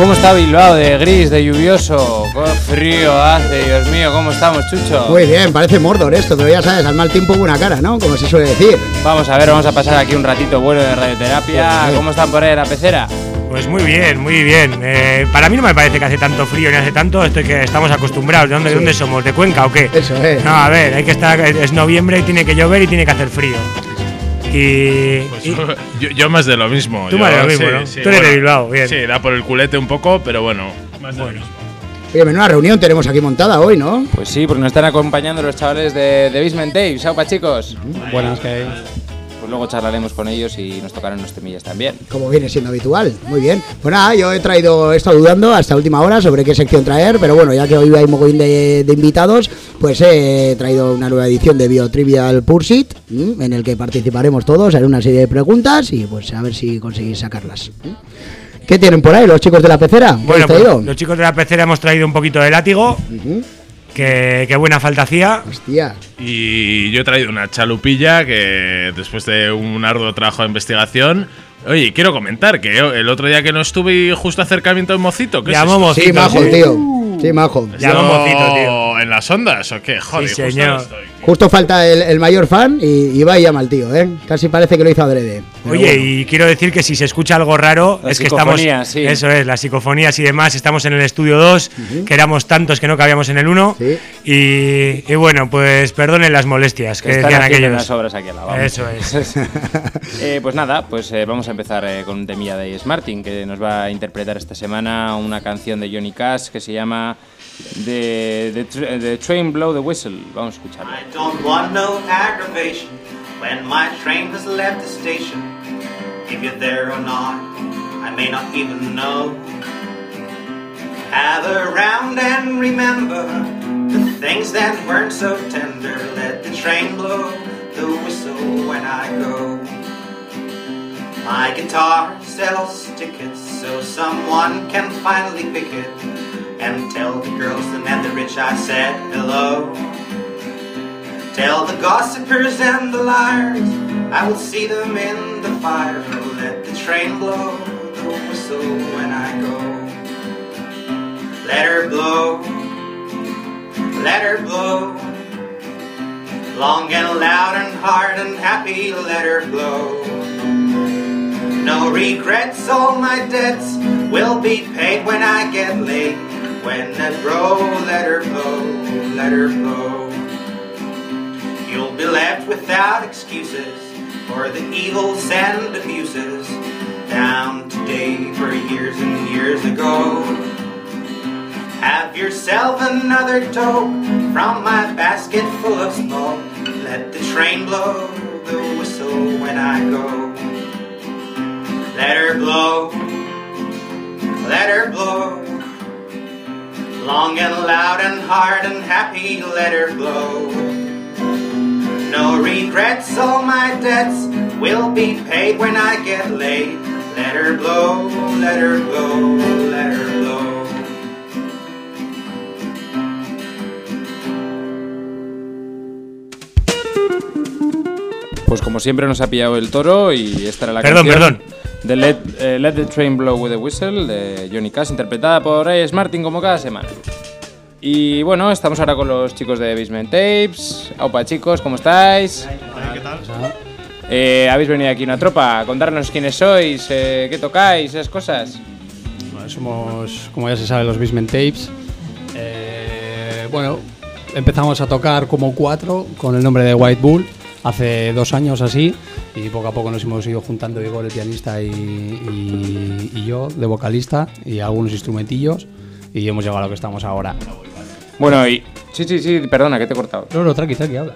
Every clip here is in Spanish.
¿Cómo está Bilbao? De gris, de lluvioso. ¡Qué frío hace, Dios mío! ¿Cómo estamos, Chucho? Muy bien, parece Mordor esto, pero ya sabes, al mal tiempo buena cara, ¿no? Como se suele decir. Vamos a ver, vamos a pasar aquí un ratito bueno de radioterapia. ¿Cómo están por ahí en la pecera? Pues muy bien, muy bien. Para mí no me parece que hace tanto frío ni hace tanto, esto es que estamos acostumbrados. ¿De dónde somos? ¿De Cuenca o qué? Eso es. No, a ver, hay que estar, es noviembre y tiene que llover y tiene que hacer frío. Yo más de lo mismo. Tú más de lo mismo, ¿no? Sí, tú eres de Bilbao, bien. Sí, da por el culete un poco, pero bueno, más de lo mismo. Oye, menuda reunión tenemos aquí montada hoy, ¿no? Pues sí, porque nos están acompañando los chavales de Basement Tapes. ¡Aupa, chicos! Buenas, que hay. Pues luego charlaremos con ellos y nos tocarán unos temillas también. Como viene siendo habitual, muy bien. Pues nada, yo he estado dudando hasta última hora sobre qué sección traer, pero bueno, ya que hoy hay mogollón de invitados, pues he traído una nueva edición de BioTrivial Pursuit, en el que participaremos todos, haré una serie de preguntas y pues a ver si conseguís sacarlas. ¿Qué tienen por ahí los chicos de la pecera? Bueno, pues, los chicos de la pecera hemos traído un poquito de látigo. Que buena falta hacía. Hostia. Y yo he traído una chalupilla que después de un arduo trabajo de investigación. Oye, quiero comentar que el otro día que no estuve justo acercamiento de Mocito. ¿Qué Llamó es Mocito, sí, majo, tío. Sí, majo. Llamó Mocito, tío. ¿En las ondas o qué? Joder, Sí, justo señor. no estoy. Justo falta el mayor fan y va y llama al tío, ¿eh? Casi parece que lo hizo adrede. Pero Oye, bueno. y quiero decir que si se escucha algo raro, La es que estamos. psicofonía, sí. Eso es, las psicofonías y demás. Estamos en el estudio 2, que éramos tantos que no cabíamos en el 1. Sí. Y bueno, pues perdonen las molestias que Están decían haciendo aquellos. unas obras aquí al lado. Vamos. Eso es. Pues nada, pues vamos a empezar con un temilla de Smartin, que nos va a interpretar esta semana una canción de Johnny Cash que se llama The Train Blow the Whistle. Vamos a escucharlo. I don't want no aggravation when my train has left the station. If you're there or not, I may not even know. Gather round and remember the things that weren't so tender. Let the train blow the whistle when I go. My guitar sells tickets so someone can finally pick it and tell the girls and the rich I said hello. Tell the gossipers and the liars I will see them in the fire. Let the train blow the whistle when I go. Let her blow, let her blow, long and loud and hard and happy, let her blow. No regrets, all my debts will be paid when I get late. When that blow, let her blow, let her blow. You'll be left without excuses for the evils and abuses down to date for years and years ago. Have yourself another toke from my basket full of smoke. Let the train blow the whistle when I go. Let her blow, let her blow, long and loud and hard and happy, let her blow. No regrets, all my debts will be paid when I get late. Let her blow, let her blow, let her blow. Pues como siempre nos ha pillado el toro y esta era la canción. Perdón. De Let the Train Blow with a Whistle de Johnny Cash, interpretada por Ace Martin como cada semana. Y bueno, estamos ahora con los chicos de Basement Tapes. Aupa, chicos, ¿cómo estáis? ¿Qué tal? Habéis venido aquí una tropa a contarnos quiénes sois, qué tocáis, esas cosas. Bueno, somos, como ya se sabe, los Basement Tapes. Bueno, empezamos a tocar como 4 con el nombre de White Bull hace 2 años así, y poco a poco nos hemos ido juntando Igor, el pianista, y yo, de vocalista, y algunos instrumentillos, y hemos llegado a lo que estamos ahora. Bueno, y... Sí, perdona, que te he cortado. No, tranqui, habla.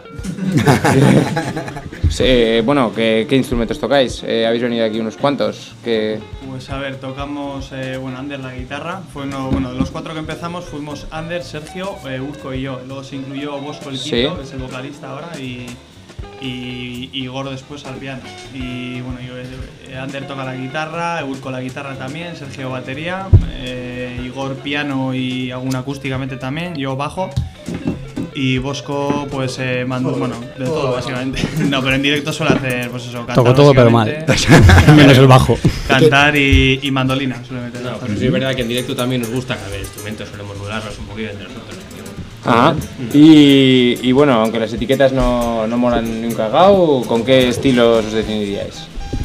Bueno, ¿qué instrumentos tocáis? Habéis venido aquí unos cuantos. Pues a ver, tocamos, Ander la guitarra. De los 4 que empezamos fuimos Ander, Sergio, Urco y yo. Luego se incluyó Bosco el quinto, Sí. que es el vocalista ahora, y Igor después al piano. Y bueno, Ander toca la guitarra, Urco la guitarra también, Sergio batería, Igor piano y alguna acústicamente también, yo bajo. y Bosco pues manda, bueno, de todo básicamente. No, pero en directo suele hacer pues eso, cantar. Toco todo pero mal. Menos el bajo. Cantar y mandolina suele meter. No, pero sí es verdad que en directo también nos gusta que a ver instrumentos, solemos molarnos un poquito entre nosotros. Ajá. Y bueno, aunque las etiquetas no molan ni un cagao, ¿con qué estilos os definiríais?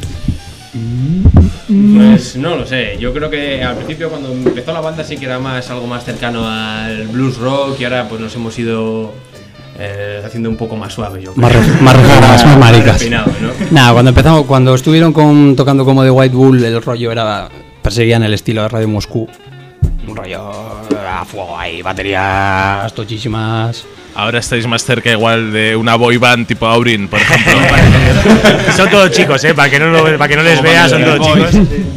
Pues no lo sé, yo creo que al principio cuando empezó la banda sí que era algo más cercano al blues rock y ahora pues nos hemos ido haciendo un poco más suave, yo creo. Más maricas. Refinado, ¿no? Nada, cuando estuvieron tocando como The White Bull, el rollo perseguían el estilo de Radio Moscú. Un rollo a fuego ahí, baterías tochísimas. Ahora estáis más cerca igual de una boy band tipo Aurin, por ejemplo. Son todos chicos, para que no les veas, son todos chicos.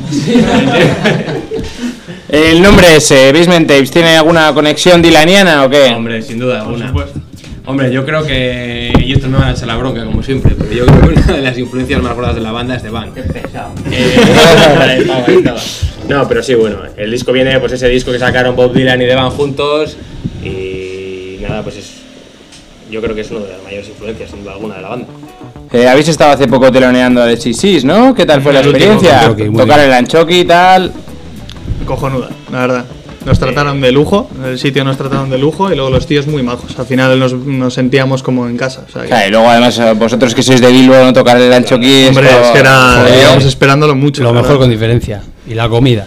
El nombre es Basement Tapes, ¿tiene alguna conexión dilaniana o qué? Hombre, sin duda alguna. Hombre, yo creo que, y esto me van a echar la bronca como siempre, pero yo creo que una de las influencias más gordas de la banda es The Band. Qué pesado. Ahí estaba. No, pero sí, bueno, el disco viene, pues ese disco que sacaron Bob Dylan y The Band juntos y nada, pues yo creo que es una de las mayores influencias, sin duda alguna, de la banda. Habéis estado hace poco teloneando de Chisis, ¿no? ¿Qué tal fue la experiencia? Tocar el Anchoqui y tal. Cojonuda, la verdad. Nos trataron de lujo, el sitio nos trataron de lujo y luego los tíos muy majos. Al final nos sentíamos como en casa. O sea, claro, y luego además vosotros que sois de Bilbo, no tocar el Anchoqui. Hombre, es que íbamos esperándolo mucho. Lo mejor con diferencia. Y la comida.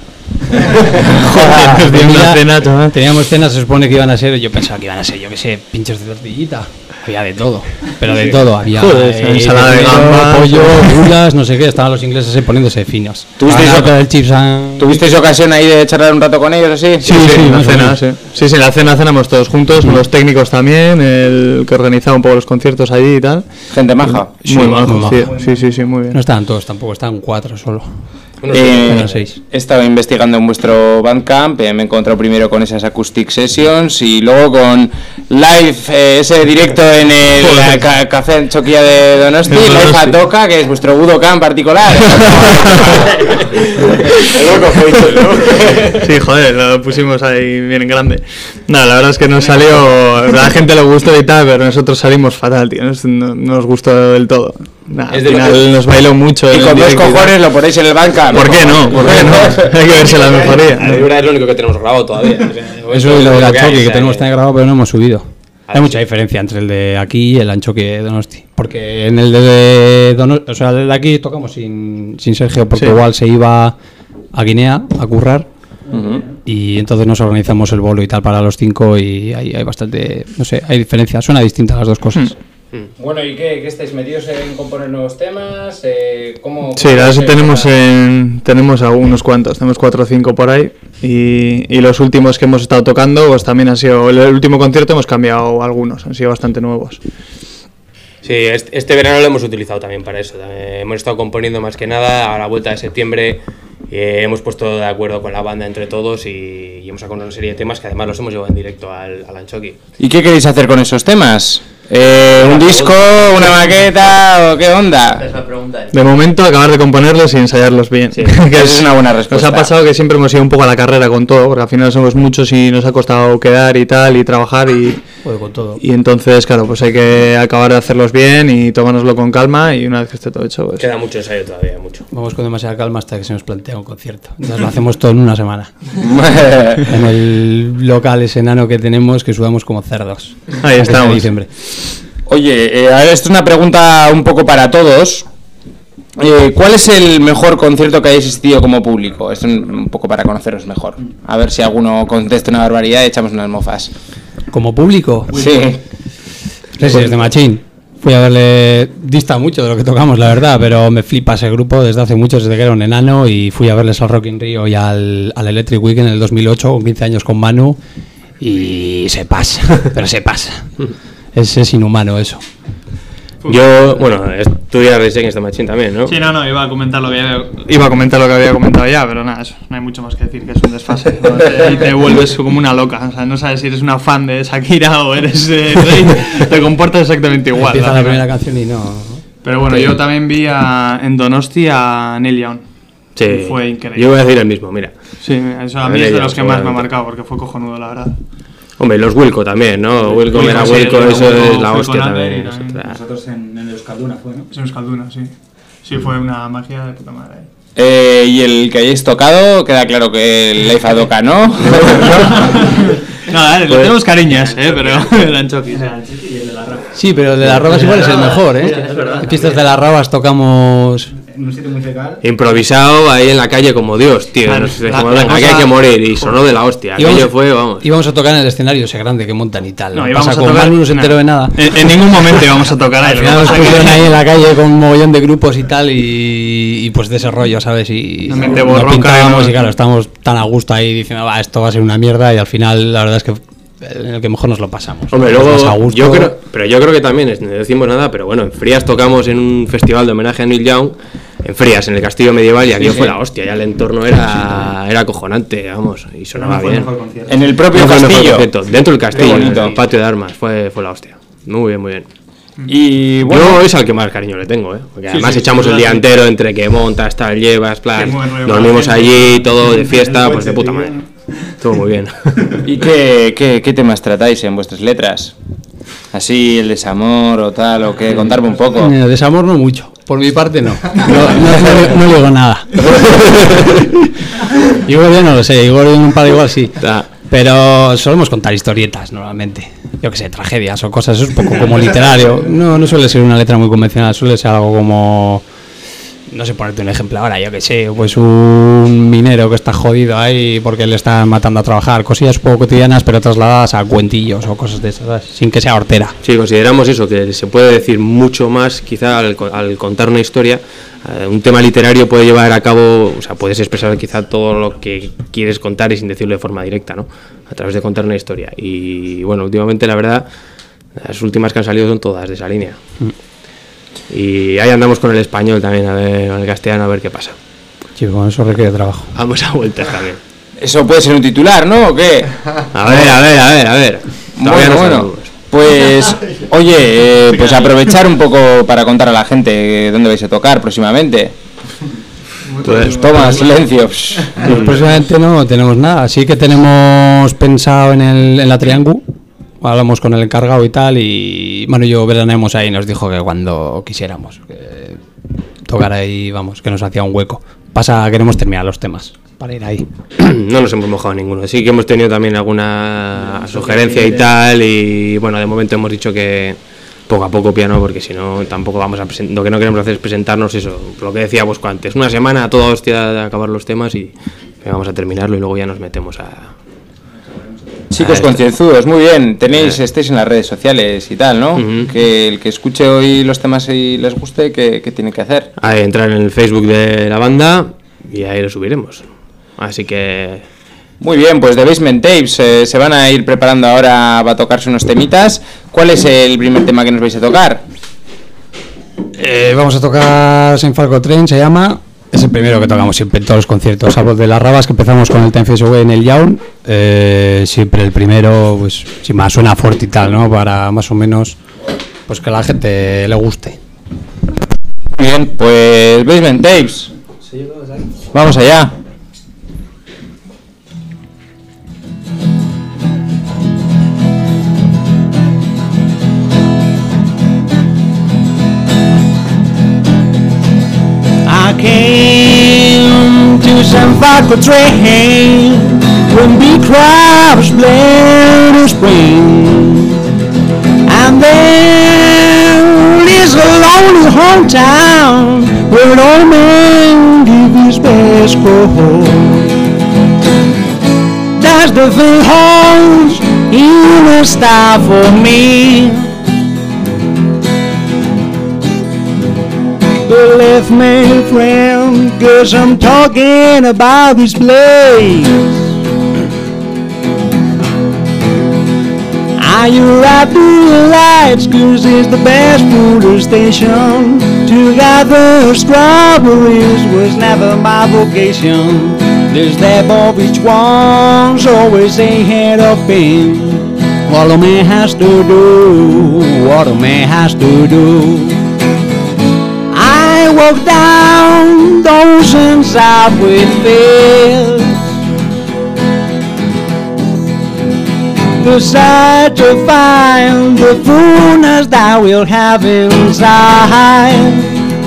Joder, teníamos cenas, se supone que iban a ser, yo pensaba que iban a ser, yo qué sé, pinchos de tortillita. Había de todo, pero de todo. Había ensalada de gambas, pollo, bulas, no sé qué. Estaban los ingleses poniéndose finos. ¿Tuvisteis ocasión ahí de charlar un rato con ellos así? Sí, la cena, sí, la cena cenamos todos juntos, los técnicos también, el que organizaba un poco los conciertos allí y tal. Gente maja. Muy majo, sí, muy bien. No estaban todos tampoco, estaban 4 solo. He estado investigando en vuestro Bandcamp, me he encontrado primero con esas Acoustic Sessions y luego con Live, ese directo en el Café Anchoquia de Donosti, Live a Toca, que es vuestro Budokan particular. Sí, joder, lo pusimos ahí bien en grande. No, la verdad es que nos salió, a la gente le gustó y tal, pero nosotros salimos fatal, tío, no nos gustó del todo. Nah, al final nos bailó mucho. Y con 2 cojones lo ponéis en el Bandcamp. ¿Por qué no? Hay que verse la mejoría. La libra es lo único que tenemos grabado todavía. Eso es lo del Anchoqui, que tenemos grabado, pero no hemos subido. Hay mucha diferencia entre el de aquí y el Anchoqui de Donosti. Porque en el de Donosti, o sea, el de aquí tocamos sin Sergio, porque igual se iba a Guinea a currar. Y entonces nos organizamos el bolo y tal para los 5 y hay bastante, no sé, hay diferencia, suena distinta las dos cosas. Bueno, ¿y qué estáis metidos en componer nuevos temas? ¿Cómo sí, ahora sí tenemos algunos cuantos, tenemos 4 o 5 por ahí y los últimos que hemos estado tocando pues también han sido, el último concierto hemos cambiado algunos, han sido bastante nuevos. Sí, este verano lo hemos utilizado también para eso, hemos estado componiendo más que nada a la vuelta de septiembre. Hemos puesto de acuerdo con la banda entre todos y hemos sacado una serie de temas que además los hemos llevado en directo al Anchoqui. ¿Y qué queréis hacer con esos temas? ¿Un disco, una maqueta o qué onda? De momento acabar de componerlos y ensayarlos bien. Sí, que es una buena respuesta. Nos ha pasado que siempre hemos ido un poco a la carrera con todo, porque al final somos muchos y nos ha costado quedar y tal y trabajar y con todo. Y entonces claro, pues hay que acabar de hacerlos bien y tomárnoslo con calma y una vez que esté todo hecho pues... Queda mucho ensayo todavía, mucho. Vamos con demasiada calma hasta que se nos plantea un concierto. Entonces lo hacemos todo en una semana. En el local ese enano que tenemos que sudamos como cerdos. Ahí estamos. Diciembre. Oye, esto es una pregunta un poco para todos. ¿Cuál es el mejor concierto que hayáis asistido como público? Esto es un poco para conoceros mejor. A ver si alguno contesta una barbaridad y echamos unas mofas. ¿Como público? Sí. Resist de Machine. Fui a verle, dista mucho de lo que tocamos, la verdad, pero me flipa ese grupo desde hace mucho, desde que era un enano, y fui a verles al Rock in Rio y al Electric Weekend en el 2008, con 15 años con Manu, y se pasa, pero se pasa. Es inhumano eso. Yo, bueno, tú ya Resist de Machine también, ¿no? Sí, no, iba a comentar lo que había comentado ya, pero nada, eso, no hay mucho más que decir, que es un desfase, ¿no? Y te vuelves como una loca, o sea, no sabes si eres una fan de Shakira o eres Rey, te comportas exactamente igual. Empieza la primera canción y no... Pero bueno, yo también vi en Donosti a Neil Young. Sí, fue increíble. Yo voy a decir el mismo, mira. Sí, eso a mí es de los que más me ha marcado, porque fue cojonudo, la verdad. Hombre, los Wilco también, ¿no? Wilco, sí, eso Wilco, es la Wilco hostia Nader también. Nosotros en el Euskalduna fue, ¿no? Es en Euskalduna, sí. Sí, fue una magia de puta madre. Y el que hayáis tocado, queda claro que el Life Adoka, ¿no? No, dale, le tenemos cariñas, pero eran choquis. Sí, pero el de las Rabas igual es el mejor, ¿eh? En Fiestas de las Rabas tocamos... En un sitio muy cercano. Improvisado ahí en la calle como Dios, tío. Claro, Aquí hay que morir y sonó de la hostia. Aquello fue, vamos. Íbamos a tocar en el escenario ese grande que montan y tal. No, ¿no? íbamos Pasa a con tocar. Manu, no se enteró de nada. En ningún momento íbamos a tocar ahí. Al final nos pusieron ahí en la calle con un mogollón de grupos y tal, y pues de ese rollo, ¿sabes? Y Una mente nos borroca, pintábamos ¿no? y claro, estábamos tan a gusto ahí diciendo, va, esto va a ser una mierda, y al final la verdad es que en el que mejor nos lo pasamos. Hombre, Nos luego más a gusto. yo creo que también no decimos nada, pero bueno, en Frías tocamos en un festival de homenaje a Neil Young, en Frías, en el Castillo Medieval, y aquello fue la hostia, ya el entorno era acojonante, vamos, y sonaba bien. En el propio No fue el mejor castillo. concierto, dentro del castillo, en bonito. el patio de armas, fue la hostia. Muy bien, muy bien. Y bueno, Yo es al que más cariño le tengo, porque además echamos el día entero entre que montas, tal, llevas, plan, Qué buen rollo, dormimos la allí, todo de fiesta, pues de puta madre. Todo muy bien. ¿y qué temas tratáis en vuestras letras? Así, el desamor o tal, o qué, contarme un poco. Desamor no mucho, por mi parte no. No digo nada. Igual ya no lo sé, igual en un par igual sí. Pero solemos contar historietas normalmente. Yo que sé, tragedias o cosas, eso es un poco como literario. No suele ser una letra muy convencional, suele ser algo como... No sé, ponerte un ejemplo ahora, yo que sé, pues un minero que está jodido ahí porque le están matando a trabajar, cosillas un poco cotidianas pero trasladadas a cuentillos o cosas de esas, ¿sabes? Sin que sea hortera. Sí, consideramos eso, que se puede decir mucho más quizá al contar una historia. Un tema literario puede llevar a cabo, o sea, puedes expresar quizá todo lo que quieres contar y sin decirlo de forma directa, ¿no? A través de contar una historia. Y bueno, últimamente la verdad, las últimas que han salido son todas de esa línea. Y ahí andamos con el español también, a ver, con el castellano, a ver qué pasa. Chico, con eso requiere trabajo. Vamos a vueltas también. Eso puede ser un titular, ¿no? ¿O qué? A ver. Todavía no sabemos. Pues, oye, pues aprovechar un poco para contar a la gente dónde vais a tocar próximamente. Pues toma, silencio. Pues próximamente no tenemos nada, sí que tenemos pensado en la Triángulo. Hablamos con el encargado y tal, y bueno, yo veraneamos ahí y nos dijo que cuando quisiéramos que tocar ahí, vamos, que nos hacía un hueco. Queremos terminar los temas para ir ahí. No nos hemos mojado ninguno, sí que hemos tenido también alguna sugerencia y tal, y bueno, de momento hemos dicho que poco a poco piano, porque si no tampoco vamos a lo que no queremos hacer es presentarnos eso, lo que decíamos antes, una semana a toda hostia de acabar los temas y vamos a terminarlo y luego ya nos metemos a... Chicos concienzudos, muy bien. Estáis en las redes sociales y tal, ¿no? Que el que escuche hoy los temas y les guste, ¿qué tiene que hacer? Entrar en el Facebook de la banda y ahí lo subiremos. Así que... Muy bien, pues The Basement Tapes se van a ir preparando ahora para tocarse unos temitas. ¿Cuál es el primer tema que nos vais a tocar? Vamos a tocar Saint Falco Train, se llama. Es el primero que tocamos siempre en todos los conciertos, salvo de las Rabas, que empezamos con el Time Fades Away en el Yaun. Siempre el primero, pues sin más, suena fuerte y tal, ¿no? Para más o menos, pues que a la gente le guste. Muy bien, pues Basement Tapes. Vamos allá. I came to San Falco train when big crowds blend in spring, and there is a lonely hometown where an old man give his best call. That's the thing holds in a star for me. Believe me, friend, 'cause I'm talking about this place. Are you out to the lights? 'Cause it's the best food station. To gather strawberries was never my vocation. There's that of each one's always ahead of him. What a man has to do, what a man has to do. I walk down those inside with fear. decide to find the fullness that we'll have inside.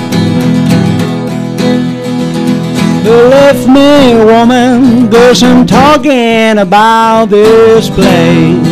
Believe me, woman, there's some talking about this place.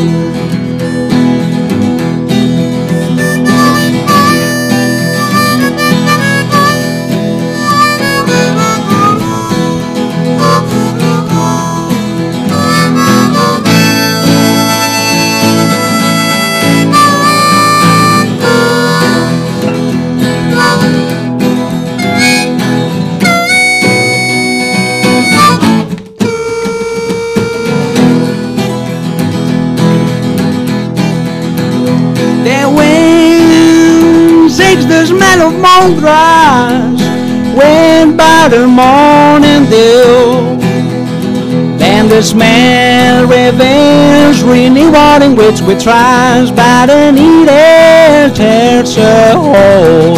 The smell of mown grass when by the morning dew, then the smell reveals rewarding which we trust by the needed tears a hole.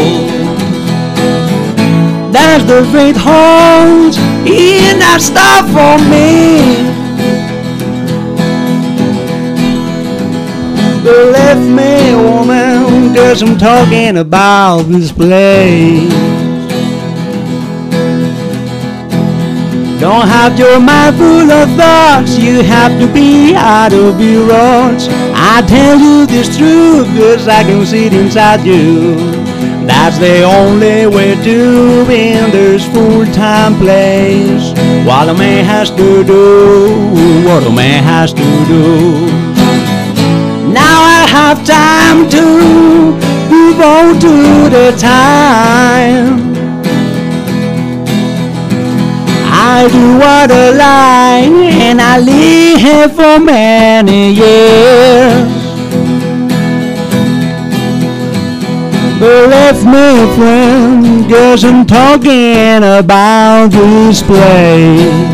That's the faith holds in that stuff for me. Believe me, woman, 'cause I'm talking about this place. Don't have your mind full of thoughts, you have to be out of your roads. I tell you this truth, 'cause I can see it inside you. That's the only way to be in this full-time place. What a man has to do, what a man has to do. Now I have time to move on to the time. I do what I like and I live here for many years. Believe me, friend, 'cause I'm talking about this place.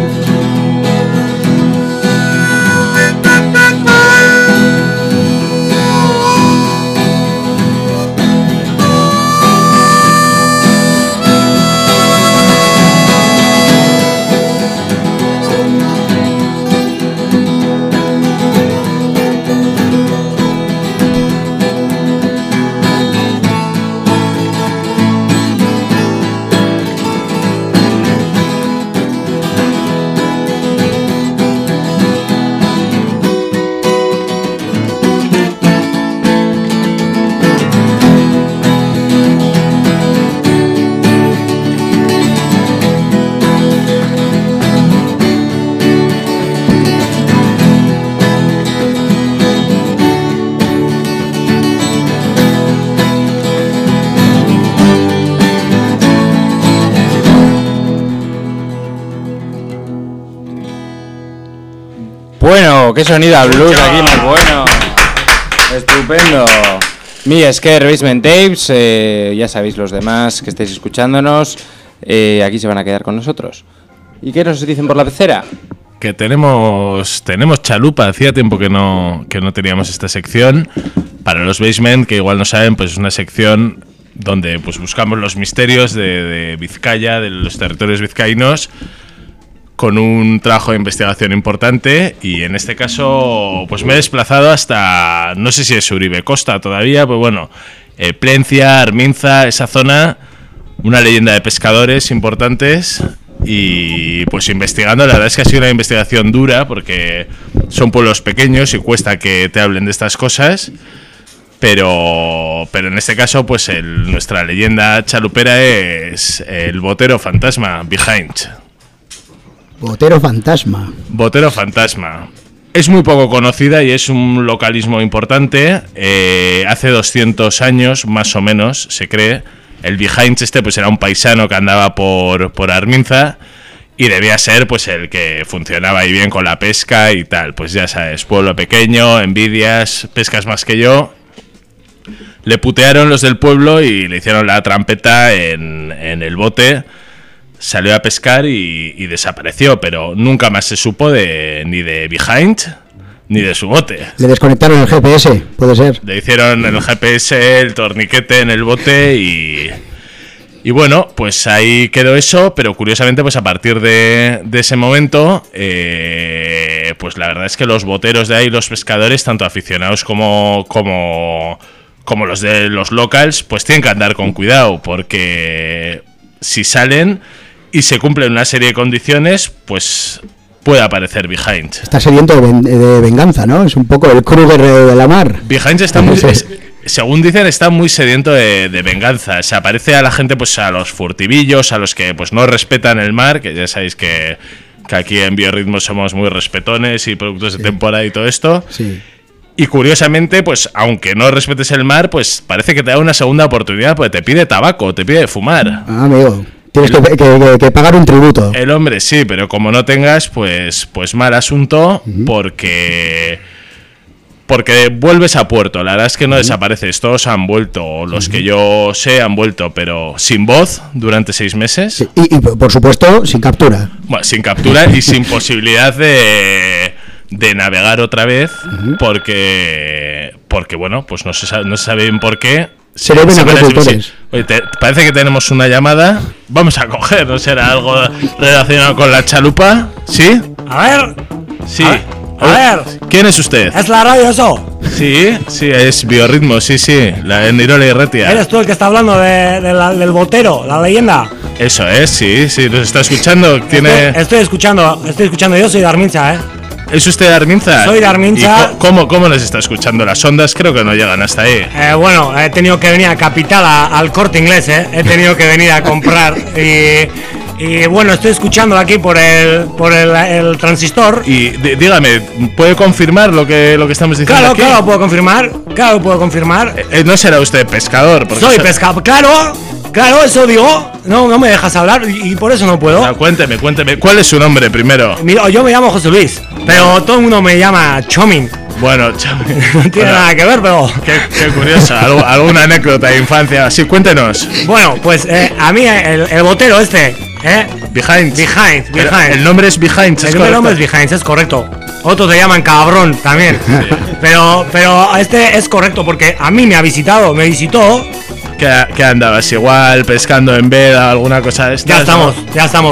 Bueno, qué sonido a blues aquí más bueno. Estupendo. Mi Scare Basement Tapes, ya sabéis los demás que estáis escuchándonos, aquí se van a quedar con nosotros. ¿Y qué nos dicen por la pecera? Que tenemos chalupa, hacía tiempo que no teníamos esta sección. Para los Basement, que igual no saben, pues es una sección donde pues buscamos los misterios de Vizcaya, de los territorios vizcaínos, con un trabajo de investigación importante, y en este caso pues me he desplazado hasta, no sé si es Uribe Costa todavía, pues bueno, Plencia, Arminza, esa zona, una leyenda de pescadores importantes, y pues investigando. La verdad es que ha sido una investigación dura porque son pueblos pequeños y cuesta que te hablen de estas cosas, pero en este caso pues nuestra leyenda chalupera es el botero fantasma, Behind. Botero fantasma. Botero fantasma. Es muy poco conocida y es un localismo importante. Hace 200 años, más o menos, se cree, el Behind pues era un paisano que andaba por Arminza y debía ser pues el que funcionaba ahí bien con la pesca y tal. Pues ya sabes, pueblo pequeño, envidias, pescas más que yo. Le putearon los del pueblo y le hicieron la trampeta en el bote. Salió a pescar y desapareció, pero nunca más se supo ni de Behind ni de su bote. Le desconectaron el GPS, puede ser. Le hicieron el GPS, el torniquete en el bote y bueno, pues ahí quedó eso, pero curiosamente pues a partir de ese momento pues la verdad es que los boteros de ahí, los pescadores, tanto aficionados como los de los locals, pues tienen que andar con cuidado, porque si salen y se cumplen una serie de condiciones, pues puede aparecer Behind. Está sediento de venganza, ¿no? Es un poco el Kruger de la mar. Behind está muy... Según dicen, está muy sediento de venganza. Se aparece a la gente, pues a los furtivillos, a los que pues no respetan el mar, que ya sabéis que aquí en Biorritmo somos muy respetones y productos de temporada y todo esto. Sí. Y curiosamente, pues aunque no respetes el mar, pues parece que te da una segunda oportunidad, porque te pide tabaco, te pide fumar. Ah, amigo. Tienes que pagar un tributo. El hombre sí, pero como no tengas, pues mal asunto, porque vuelves a puerto. La verdad es que no desapareces, todos han vuelto, los que yo sé han vuelto, pero sin voz durante 6 meses. Sí, y por supuesto, sin captura. Bueno, sin captura y sin posibilidad de navegar otra vez, porque bueno, pues no se sabe bien por qué. Se deben a agricultores. Oye, parece que tenemos una llamada. Vamos a coger, ¿no será algo relacionado con la chalupa? ¿Sí? A ver. Sí. A ver. ¿Quién es usted? ¿Es la radio eso? Sí, es Biorritmo, sí, la en Irola y Retia. ¿Eres tú el que está hablando del botero, la leyenda? Eso es, sí, nos está escuchando. Estoy escuchando, yo soy de Arminza, ¿eh? ¿Es usted de Arminza? Soy de Arminza. ¿Y cómo nos está escuchando? Las ondas creo que no llegan hasta ahí. Bueno, he tenido que venir a Capital, al Corte Inglés, ¿eh? He tenido que venir a comprar y bueno, estoy escuchando aquí por el transistor. Y dígame, ¿puede confirmar lo que estamos diciendo aquí? Claro, puedo confirmar. ¿No será usted pescador? Soy pescador, claro, eso digo. No me dejas hablar y por eso no puedo. No, cuénteme, ¿cuál es su nombre primero? Mira, yo me llamo José Luis, pero todo el mundo me llama Chomin. Bueno, no tiene nada que ver, pero... Qué curioso, alguna anécdota de infancia. Sí, cuéntenos. Bueno, pues a mí el botero Behind. El nombre es Behind, el nombre es Behind, es correcto. Otros te llaman cabrón también. Sí. Pero este es correcto porque a mí me visitó. ¿Qué andabas? Igual pescando en veda, alguna cosa de estas. Ya estamos,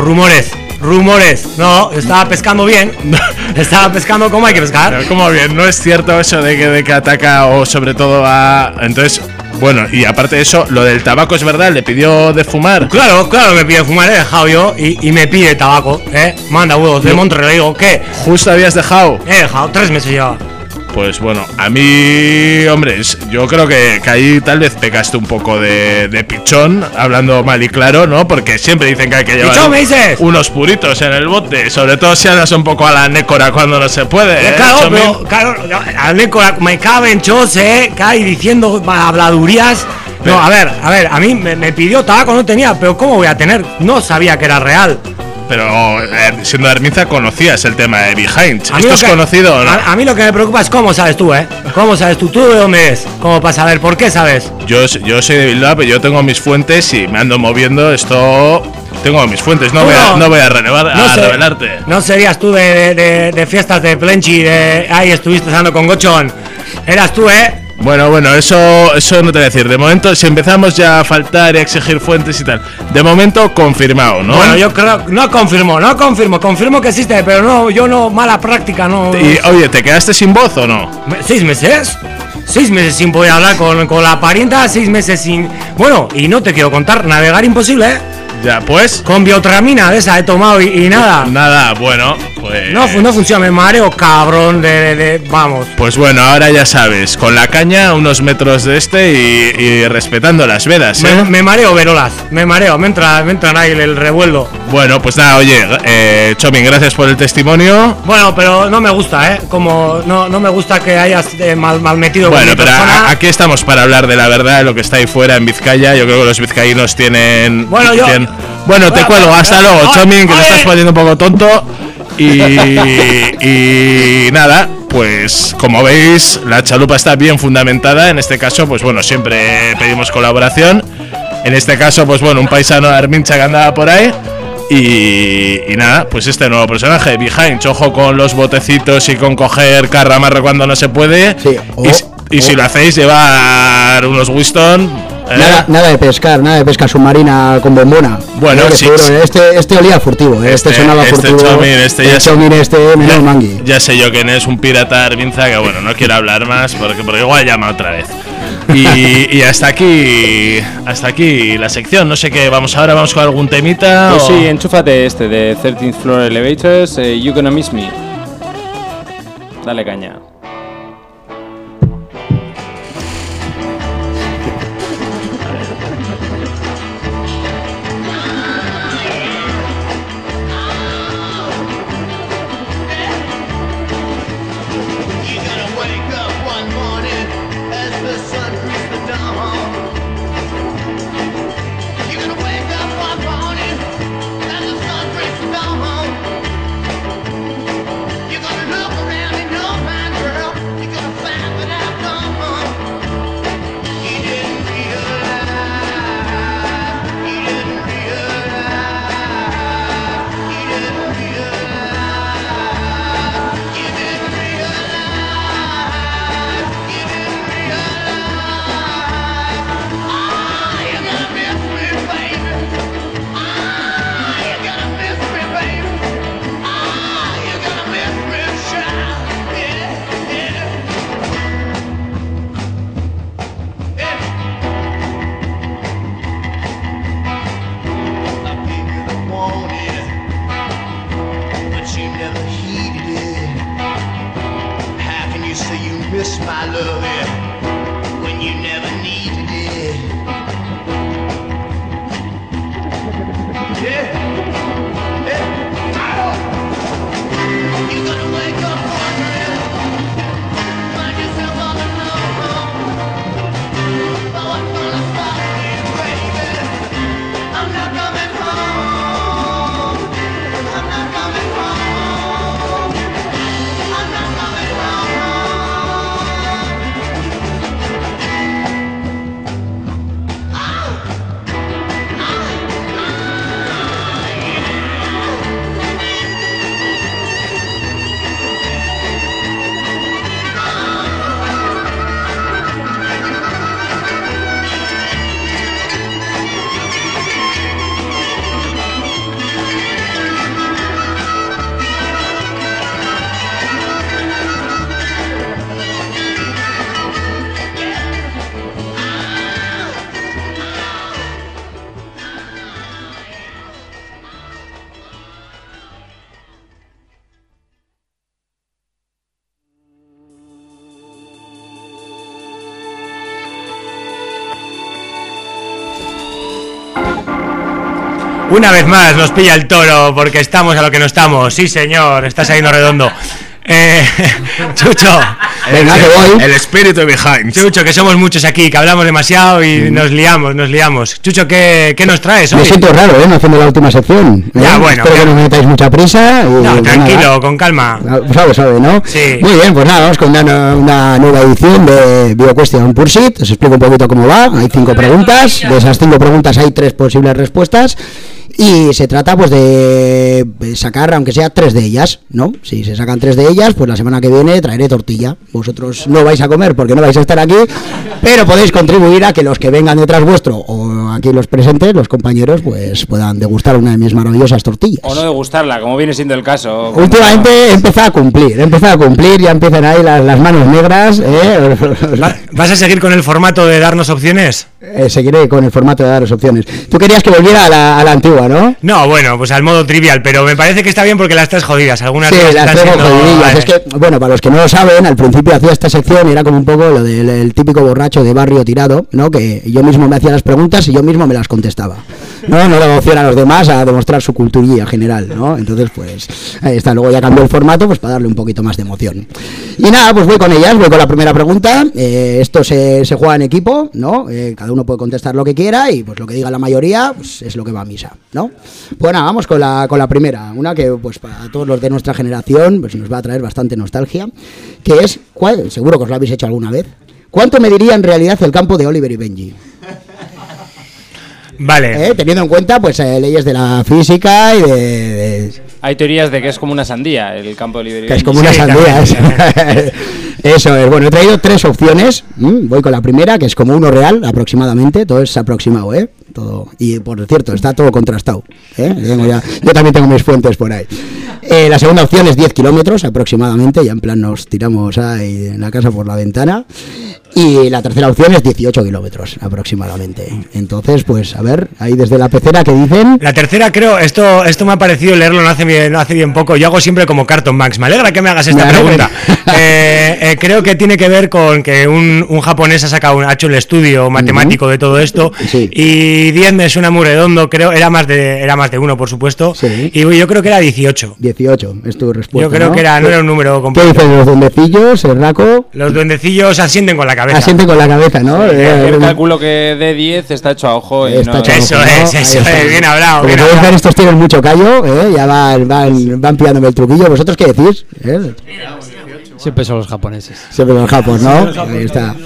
rumores. No, estaba pescando bien. Estaba pescando como hay que pescar. Pero como bien, no es cierto eso de que ataca o sobre todo a... Entonces, bueno, y aparte de eso, lo del tabaco es verdad, le pidió de fumar. Claro, me pide fumar, he dejado yo y me pide tabaco, manda huevos de Monterrey, le digo, ¿qué? ¿Justo habías dejado? He dejado, 3 meses ya. Pues bueno, a mí, hombre, yo creo que ahí tal vez pecaste un poco de pichón, hablando mal y claro, ¿no? Porque siempre dicen que hay que llevar unos puritos en el bote, sobre todo si andas un poco a la nécora cuando no se puede. Claro, a la nécora me caben chos, cae diciendo habladurías. No, a ver, a mí me pidió tabaco, no tenía, pero ¿cómo voy a tener? No sabía que era real. Pero siendo de Arminza conocías el tema de Behind. ¿Esto es conocido o no? A mí lo que me preocupa es cómo sabes tú, ¿Cómo sabes tú? ¿Tú de dónde eres? ¿Cómo para saber? ¿Por qué sabes? Yo soy de Bilbao, pero yo tengo mis fuentes y me ando moviendo esto... Tengo mis fuentes, no voy a revelarte. ¿No serías tú de fiestas de Plenchi, ahí estuviste hablando con Gochón? Eras tú, Bueno, eso no te voy a decir. De momento, si empezamos ya a faltar y a exigir fuentes y tal, de momento confirmado, ¿no? Bueno, yo creo, no confirmo que existe, pero no, yo no, mala práctica, no. Y oye, ¿te quedaste sin voz o no? 6 meses. 6 meses sin poder hablar con la parienta, 6 meses sin... Bueno, y no te quiero contar, navegar imposible, Ya, pues. Con biotramina de esa he tomado y nada. Nada, bueno, pues. No funciona, me mareo, cabrón, vamos. Pues bueno, ahora ya sabes, con la caña a unos metros de y respetando las vedas, Me mareo, verolas, me entran ahí el revueldo. Bueno, pues nada, oye, Chomin, gracias por el testimonio. Bueno, pero no me gusta, como no me gusta que hayas mal metido. Bueno, pero aquí estamos para hablar de la verdad, de lo que está ahí fuera en Vizcaya. Yo creo que los vizcaínos tienen... Bueno, te cuelgo, hasta luego, Chomin, que te estás poniendo un poco tonto. Y nada, pues como veis, la chalupa está bien fundamentada. En este caso, pues bueno, siempre pedimos colaboración. En este caso, pues bueno, un paisano de Armincha que andaba por ahí. Y nada, pues este nuevo personaje, Behind, ojo con los botecitos y con coger carramarro cuando no se puede. Sí, y si lo hacéis, llevar unos Winston Nada de pesca submarina con bombona. Bueno, sí. Este olía furtivo, este sonaba furtivo. Menos mangui. Ya sé yo quién es, un pirata Arvinza, que bueno, no quiero hablar más porque igual llama otra vez. Y hasta aquí la sección. No sé qué, vamos con algún temita. Pues sí, enchúfate de 13th Floor Elevators, You Gonna Miss Me. Dale caña. Una vez más nos pilla el toro porque estamos a lo que no estamos. Sí, señor, está saliendo redondo. Chucho, venga, que voy. El espíritu behind. Chucho, que somos muchos aquí, que hablamos demasiado y nos liamos. Chucho, ¿qué nos traes hoy? Me siento raro, no haciendo la última sección. Ya, bueno. Espero que no me metáis mucha prisa. No, tranquilo, con calma. Sabe, ¿no? Sí. Muy bien, pues nada, vamos con una nueva edición de BioQuestion Pursuit. Os explico un poquito cómo va. Hay 5 preguntas. De esas 5 preguntas hay 3 posibles respuestas. Y se trata pues de sacar aunque sea 3 de ellas, ¿no? Si se sacan 3 de ellas, pues la semana que viene traeré tortilla. Vosotros no vais a comer porque no vais a estar aquí, pero podéis contribuir a que los que vengan detrás vuestro o aquí los presentes, los compañeros, pues puedan degustar una de mis maravillosas tortillas. O no degustarla, como viene siendo el caso. Últimamente he empezado a cumplir, ya empiezan ahí las manos negras. ¿Vas a seguir con el formato de darnos opciones? Seguiré con el formato de daros opciones. Tú querías que volviera a la antigua, ¿no? No, bueno, pues al modo trivial, pero me parece que está bien porque las 3 jodidas. Algunas sí, las 3 jodidillas. Vale. Es que, bueno, para los que no lo saben, al principio hacía esta sección y era como un poco lo del típico borracho de barrio tirado, ¿no? Que yo mismo me hacía las preguntas y yo mismo me las contestaba. No le daba opción a los demás a demostrar su culturilla general, ¿no? Entonces, pues, ahí está. Luego ya cambió el formato, pues para darle un poquito más de emoción. Y nada, pues voy con ellas, voy con la primera pregunta. Esto se juega en equipo, ¿no? Cada uno puede contestar lo que quiera y pues lo que diga la mayoría, pues es lo que va a misa, ¿no? Pues nada, vamos con la primera, una que pues para todos los de nuestra generación pues nos va a traer bastante nostalgia, que es, seguro que os lo habéis hecho alguna vez, ¿cuánto mediría en realidad el campo de Oliver y Benji? Vale. Teniendo en cuenta pues leyes de la física y de... Hay teorías de que es como una sandía el campo de Oliver y Benji. Que es como una sandía. Eso es, bueno, he traído 3 opciones. Voy con la primera, que es como uno real, aproximadamente. Todo es aproximado, todo. Y por cierto, está todo contrastado. Yo también tengo mis fuentes por ahí. La segunda opción es 10 kilómetros aproximadamente, ya en plan nos tiramos ahí en la casa por la ventana. Y la tercera opción es 18 kilómetros aproximadamente. Entonces, pues a ver, ahí desde la pecera, ¿qué dicen? La tercera, creo, esto me ha parecido leerlo no hace bien poco. Yo hago siempre como Carton Banks. Me alegra que me hagas esta pregunta. Creo que tiene que ver con que un japonés ha hecho el estudio matemático de todo esto. Sí. Y 10 me suena muy redondo, creo, era más de uno, por supuesto. Sí. Y yo creo que era 18. 18, es tu respuesta. Yo creo que no era un número completo. ¿Qué dicen los duendecillos, el Raco? Los duendecillos asienten con la cabeza. Asienten con la cabeza, ¿no? El cálculo que de 10 está hecho a ojo. Y está no... hecho a ojo, Eso es, bien hablado. Como pueden ver, estos tienen mucho callo, ya van pillándome el truquillo. ¿Vosotros qué decís? Siempre son los japoneses. Siempre los japoneses, ¿no? Ahí está.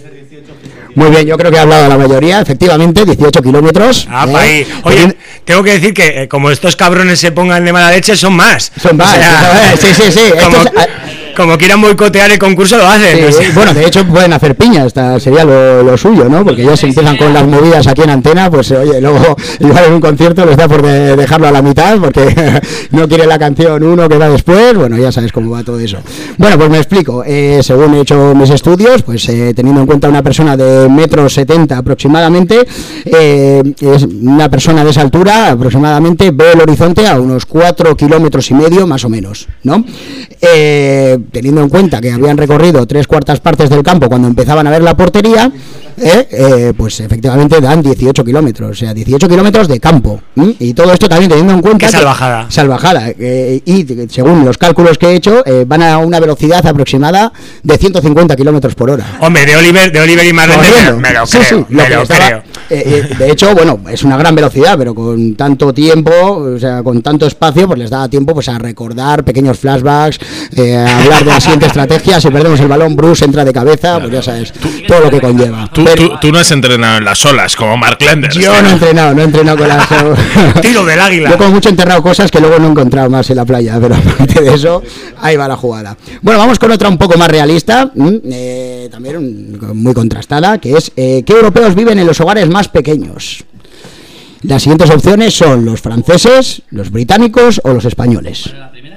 Muy bien, yo creo que ha hablado la mayoría, efectivamente, 18 kilómetros. Ahí. Oye, tengo que decir que como estos cabrones se pongan de mala leche, son más. Son más, o sea, sí. Como quieran boicotear el concurso, lo hacen. Sí, bueno, de hecho pueden hacer piña, sería lo suyo, ¿no? Porque ya se empiezan con las movidas aquí en antena, pues oye, luego igual en un concierto les da por dejarlo a la mitad, porque no quiere la canción uno que va después, bueno, ya sabes cómo va todo eso. Bueno, pues me explico, según he hecho mis estudios, pues teniendo en cuenta una persona de 1,70 m aproximadamente, es una persona de esa altura, aproximadamente ve el horizonte a unos 4,5 kilómetros más o menos, ¿no? Teniendo en cuenta que habían recorrido 3/4 partes del campo cuando empezaban a ver la portería, pues efectivamente dan 18 kilómetros, o sea, 18 kilómetros de campo. Y todo esto también teniendo en cuenta... ¡Qué salvajada! Salvajada. Y según los cálculos que he hecho, van a una velocidad aproximada de 150 kilómetros por hora. Hombre, de Oliver y Marlene me lo creo. De hecho, bueno, es una gran velocidad, pero con tanto tiempo, o sea, con tanto espacio, pues les da tiempo pues a recordar pequeños flashbacks, a hablar de la siguiente estrategia. Si perdemos el balón, Bruce entra de cabeza, pues ya sabes, todo lo que conlleva. Tú no has entrenado en las olas como Mark Lenders. Yo no he entrenado con las... Tiro del águila. Yo como mucho he enterrado cosas que luego no he encontrado más en la playa, pero aparte de eso, ahí va la jugada. Bueno, vamos con otra un poco más realista, también muy contrastada, que es ¿qué europeos viven en los hogares más pequeños? Las siguientes opciones son los franceses, los británicos o los españoles.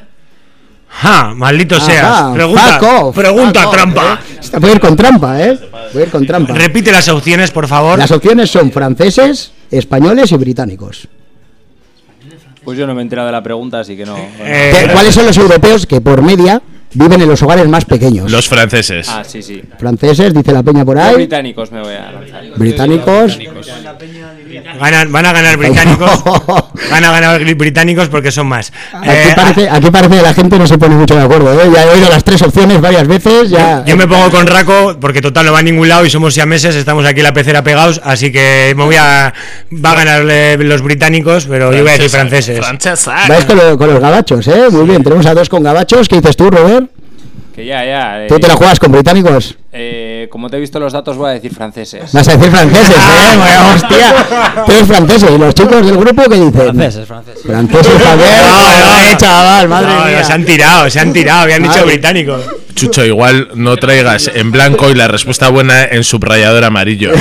Maldito seas. Pregunta trampa. Voy a ir con trampa, Voy a ir con trampa. Repite las opciones, por favor. Las opciones son franceses, españoles y británicos. Pues yo no me he enterado de la pregunta, así que no. ¿Cuáles son los europeos que por media viven en los hogares más pequeños? Los franceses. Sí. Franceses, dice la peña por ahí. Los británicos me voy a lanzar. Británicos. Van a ganar británicos. Van a ganar británicos porque son más. Aquí parece que la gente no se pone mucho de acuerdo, Ya he oído las 3 opciones varias veces. Yo me pongo con Raco porque total no va a ningún lado y somos siameses, estamos aquí en la pecera pegados, así que va a ganar los británicos, pero yo voy a decir franceses. Vais con los gabachos, Muy bien, tenemos a 2 con gabachos. ¿Qué dices tú, Robert? Que ya. ¿Tú te la juegas con británicos? Como te he visto los datos, voy a decir franceses. Vas a decir franceses, hostia. Tú eres franceses. ¿Y los chicos del grupo qué dicen? Franceses. Franceses también. No, chaval, madre mía. Se han tirado, habían dicho británicos. Chucho, igual no traigas en blanco y la respuesta buena en subrayador amarillo.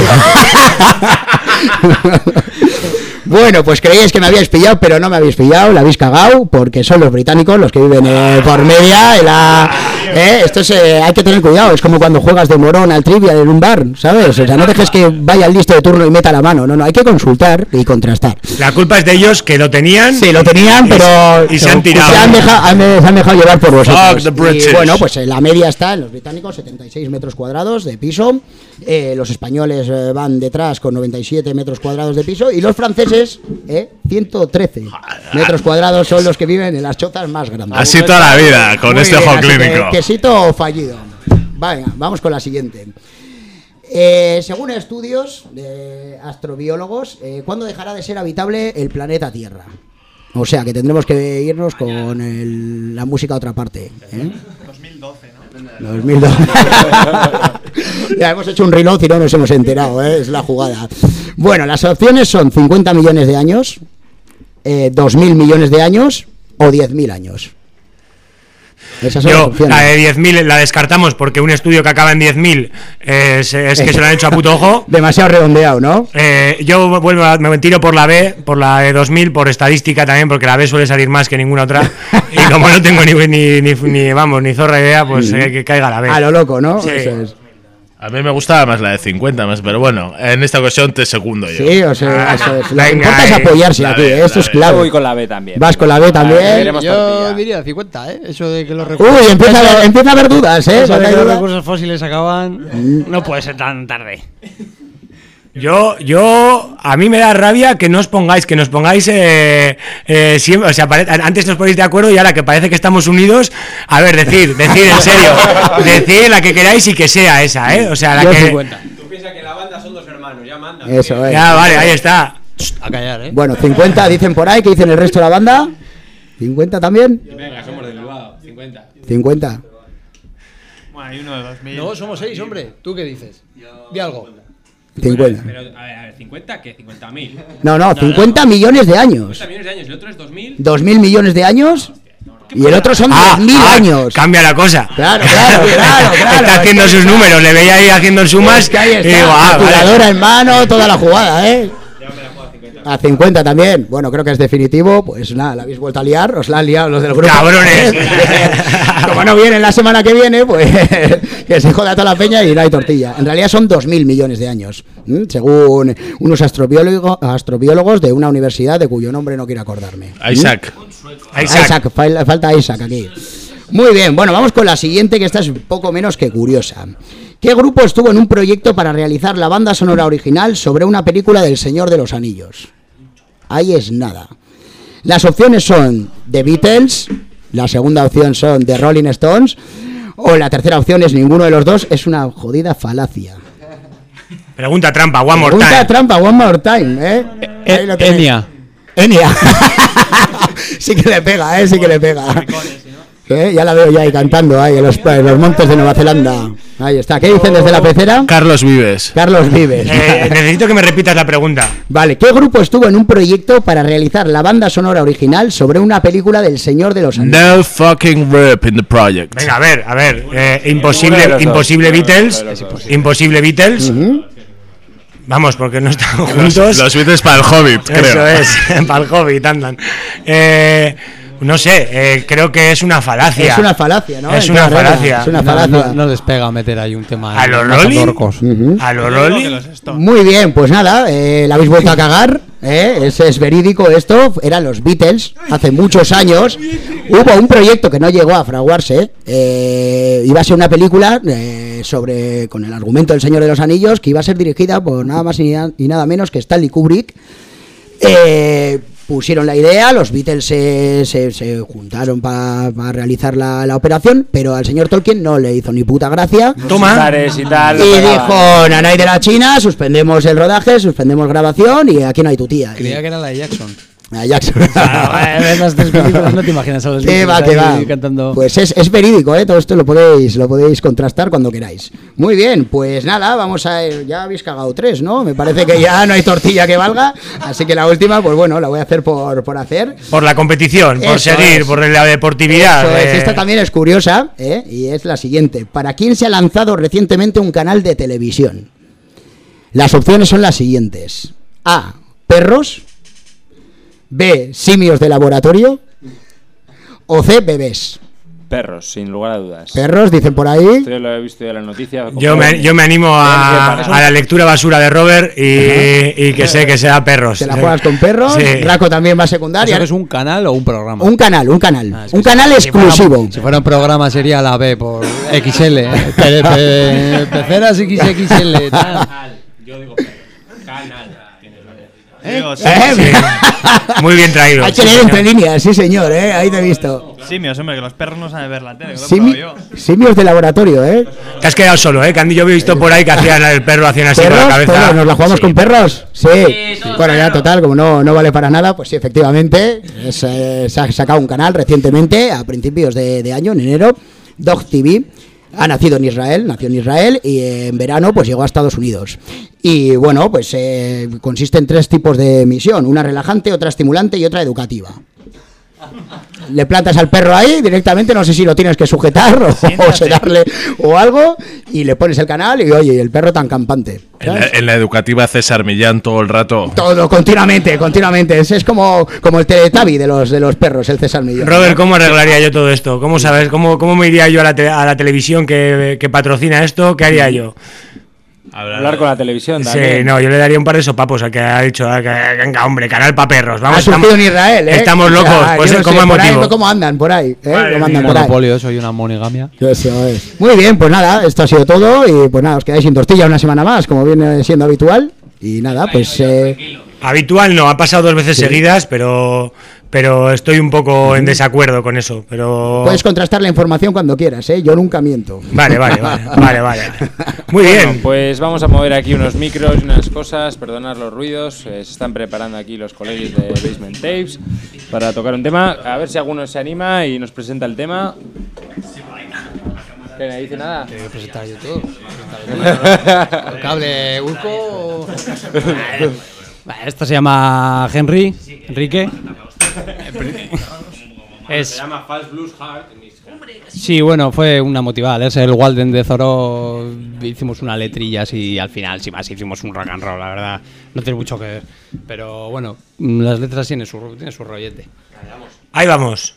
Bueno, pues creíais que me habíais pillado, pero no me habéis pillado, la habéis cagado, porque son los británicos los que viven por media. Esto hay que tener cuidado, es como cuando juegas de morón al trivial en un bar, ¿sabes? O sea, no dejes que vaya el listo de turno y meta la mano, no, hay que consultar y contrastar. La culpa es de ellos, que lo tenían. Sí, lo tenían, pero se han tirado. Se han dejado llevar por vosotros. Y bueno, pues la media está en los británicos, 76 metros cuadrados de piso. Los españoles van detrás con 97 metros cuadrados de piso y los franceses 113 metros cuadrados son los que viven en las chozas más grandes. Así toda la vida, con muy este ojo clínico. Quesito fallido. Venga, vamos con la siguiente. Según estudios de astrobiólogos, ¿cuándo dejará de ser habitable el planeta Tierra? O sea, que tendremos que irnos con la música a otra parte. 2012, ¿no? 2012. Ya hemos hecho un reload y no nos hemos enterado, es la jugada. Bueno, las opciones son 50 millones de años, 2.000 millones de años o 10.000 años. Esas son las Yo, opciones. la de 10.000 la descartamos porque un estudio que acaba en 10.000 es que se lo han hecho a puto ojo. Demasiado redondeado, ¿no? Yo me tiro por la B, por la de 2000, por estadística también, porque la B suele salir más que ninguna otra. Y como no tengo ni zorra idea, pues que caiga la B. A lo loco, ¿no? Sí. Eso es. A mí me gustaba más la de 50, pero bueno, en esta ocasión te segundo yo. Sí, o sea, eso es. Lo que Venga, importa es apoyarse la aquí, B, esto la es B. Yo clave. voy con la B también. Vas con la B también. Queremos Yo tortilla. diría 50, ¿eh? Eso de que los Uy, empieza a haber dudas, ¿eh? Eso de Cuando que hay los dudas. recursos fósiles acaban. No puede ser tan tarde. A mí me da rabia que nos pongáis siempre, o sea, antes nos ponéis de acuerdo y ahora que parece que estamos unidos, a ver, decid en serio, decid la que queráis y que sea esa, o sea, la Yo que 50. Tú piensas que la banda son dos hermanos, ya manda. Eso es. ya vale, ahí está. A callar, ¿eh? Bueno, 50 dicen por ahí, ¿qué dicen el resto de la banda? ¿50 también? Venga, somos del Bilbao, 50. 50. Bueno, hay uno de 2000. No, somos 6, hombre. ¿Tú qué dices? Di algo. 50. Pero, a ver, ¿50 qué? 50.000. No, 50 millones de años. 50 millones de años, el otro es 2.000. 2.000 millones de años. Y el otro son 10.000 años. Cambia la cosa. Claro. Está haciendo sus números, le veía ahí haciendo sumas. Es que ahí y está, digo, calculadora vale. en mano, toda la jugada, ¿eh? A 50 también. Bueno, creo que es definitivo. Pues nada, la habéis vuelto a liar. Os la han liado los del grupo. ¡Cabrones! Como no vienen la semana que viene, pues que se joda toda la peña y no hay tortilla. En realidad son 2.000 millones de años, según unos astrobiólogos de una universidad de cuyo nombre no quiero acordarme. Isaac. Falta Isaac aquí. Muy bien, bueno, vamos con la siguiente, que esta es un poco menos que curiosa. ¿Qué grupo estuvo en un proyecto para realizar la banda sonora original sobre una película del Señor de los Anillos? Ahí es nada. Las opciones son The Beatles, la segunda opción son The Rolling Stones, o la tercera opción es ninguno de los dos. Es una jodida falacia. Pregunta trampa, one more Pregunta time. trampa, one more time, ¿eh? Ahí lo tenéis. Enya. Sí que le pega, sí que le pega. Ya la veo ya ahí cantando ahí en los montes de Nueva Zelanda. Ahí está. ¿Qué dicen desde la pecera? Carlos Vives. Carlos Vives. Necesito que me repitas la pregunta. Vale, ¿qué grupo estuvo en un proyecto para realizar la banda sonora original sobre una película del Señor de los Anillos? No fucking rip in the project. Venga, a ver. Imposible Beatles. Imposible Beatles. Vamos, porque no están juntos. Los Beatles para el Hobbit, creo. Eso es, para el Hobbit andan. No sé, creo que es una falacia. Es una falacia, ¿no? Es una falacia. Es una falacia. No les pega meter ahí un tema. ¿A los Rolling? ¿A los Rolling? Muy bien, pues nada, la habéis vuelto a cagar. Es verídico esto. Eran los Beatles hace muchos años. Hubo un proyecto que no llegó a fraguarse. Iba a ser una película con el argumento del Señor de los Anillos, que iba a ser dirigida por nada más y nada menos que Stanley Kubrick. Pusieron la idea, los Beatles se juntaron para realizar la operación, pero al señor Tolkien no le hizo ni puta gracia. Toma. Y tal, Y dijo, nanay de la China, suspendemos el rodaje, suspendemos grabación y aquí no hay tu tía. Creía que era la de Jackson. A Jackson. Las tres películas no te imaginas a los Beatles Que va. ahí cantando. Pues es verídico, todo esto lo podéis contrastar cuando queráis. Muy bien, pues nada, vamos a... Ya habéis cagado 3, ¿no? Me parece que ya no hay tortilla que valga, así que la última, pues bueno, la voy a hacer por hacer. Por la competición, por Eso seguir, es. por la deportividad. Eso es. Esta también es curiosa, y es la siguiente. ¿Para quién se ha lanzado recientemente un canal de televisión? Las opciones son las siguientes. A, perros. B, simios de laboratorio. O C, bebés. Perros, sin lugar a dudas. Perros, dicen por ahí. Esto lo he visto ya en la noticia. Yo me animo a la lectura basura de Robert y que sé que sea perros. ¿Te la juegas con perros? Sí. Raco también va secundaria. ¿Eso es un canal o un programa? Un canal. Ah, Un canal exclusivo. Si fuera un programa sería la B por XL. Peceras XXL. Yo digo canal. Muy bien traído. Hay que leer entre líneas, sí señor, ahí te he visto. Simios, hombre, que los perros no saben ver la tele. Que lo he probado yo. Simios de laboratorio, Te has quedado solo, que yo había visto por ahí que hacían el perro, hacían así con la cabeza. ¿Perros? ¿Nos la jugamos Sí. con perros? Sí. Bueno, ya total, como no vale para nada, pues sí, efectivamente, se ha sacado un canal recientemente, a principios de año, en enero, Dog TV. Nació en Israel y en verano pues llegó a Estados Unidos. Y bueno, pues consiste en 3 tipos de emisión, una relajante, otra estimulante y otra educativa. Le plantas al perro ahí directamente, no sé si lo tienes que sujetar o sedarle o algo, y le pones el canal y oye, el perro tan campante. En la educativa César Millán todo el rato. Todo, continuamente. Ese es como el Teletubby de los perros, el César Millán. Robert, ¿cómo arreglaría yo todo esto? ¿Cómo sabes? ¿Cómo me iría yo a la televisión que patrocina esto? ¿Qué haría yo? Hablar con la televisión también. Sí, no, yo le daría un par de sopapos al que ha dicho, venga, hombre, canal para perros. Vamos, ha surgido en Israel, ¿eh? Estamos locos, o sea, pues no como motivo. ¿Cómo andan por ahí? ¿Cómo andan por ahí? Monopolio, eso y una monogamia. Eso es. Muy bien, pues nada, esto ha sido todo. Y pues nada, os quedáis sin tortilla una semana más, como viene siendo habitual. Y nada, pues... Habitual no, ha pasado 2 veces seguidas, pero estoy un poco en desacuerdo con eso. Pero puedes contrastar la información cuando quieras, ¿eh? Yo nunca miento. Vale. Muy bien. Pues vamos a mover aquí unos micros y unas cosas, perdonad los ruidos. Se están preparando aquí los colegas de Basement Tapes para tocar un tema. A ver si alguno se anima y nos presenta el tema. ¿Que nadie dice nada? Tengo que presentar yo todo. El cable Urco. Esto se llama Enrique. Se llama False Blues Heart. Sí, bueno, fue una motivada. Es el Walden de Zoro. Hicimos una letrilla así y al final, sin más, hicimos un rock and roll, la verdad. No tiene mucho que ver. Pero bueno, las letras tienen su rollete. Ahí vamos.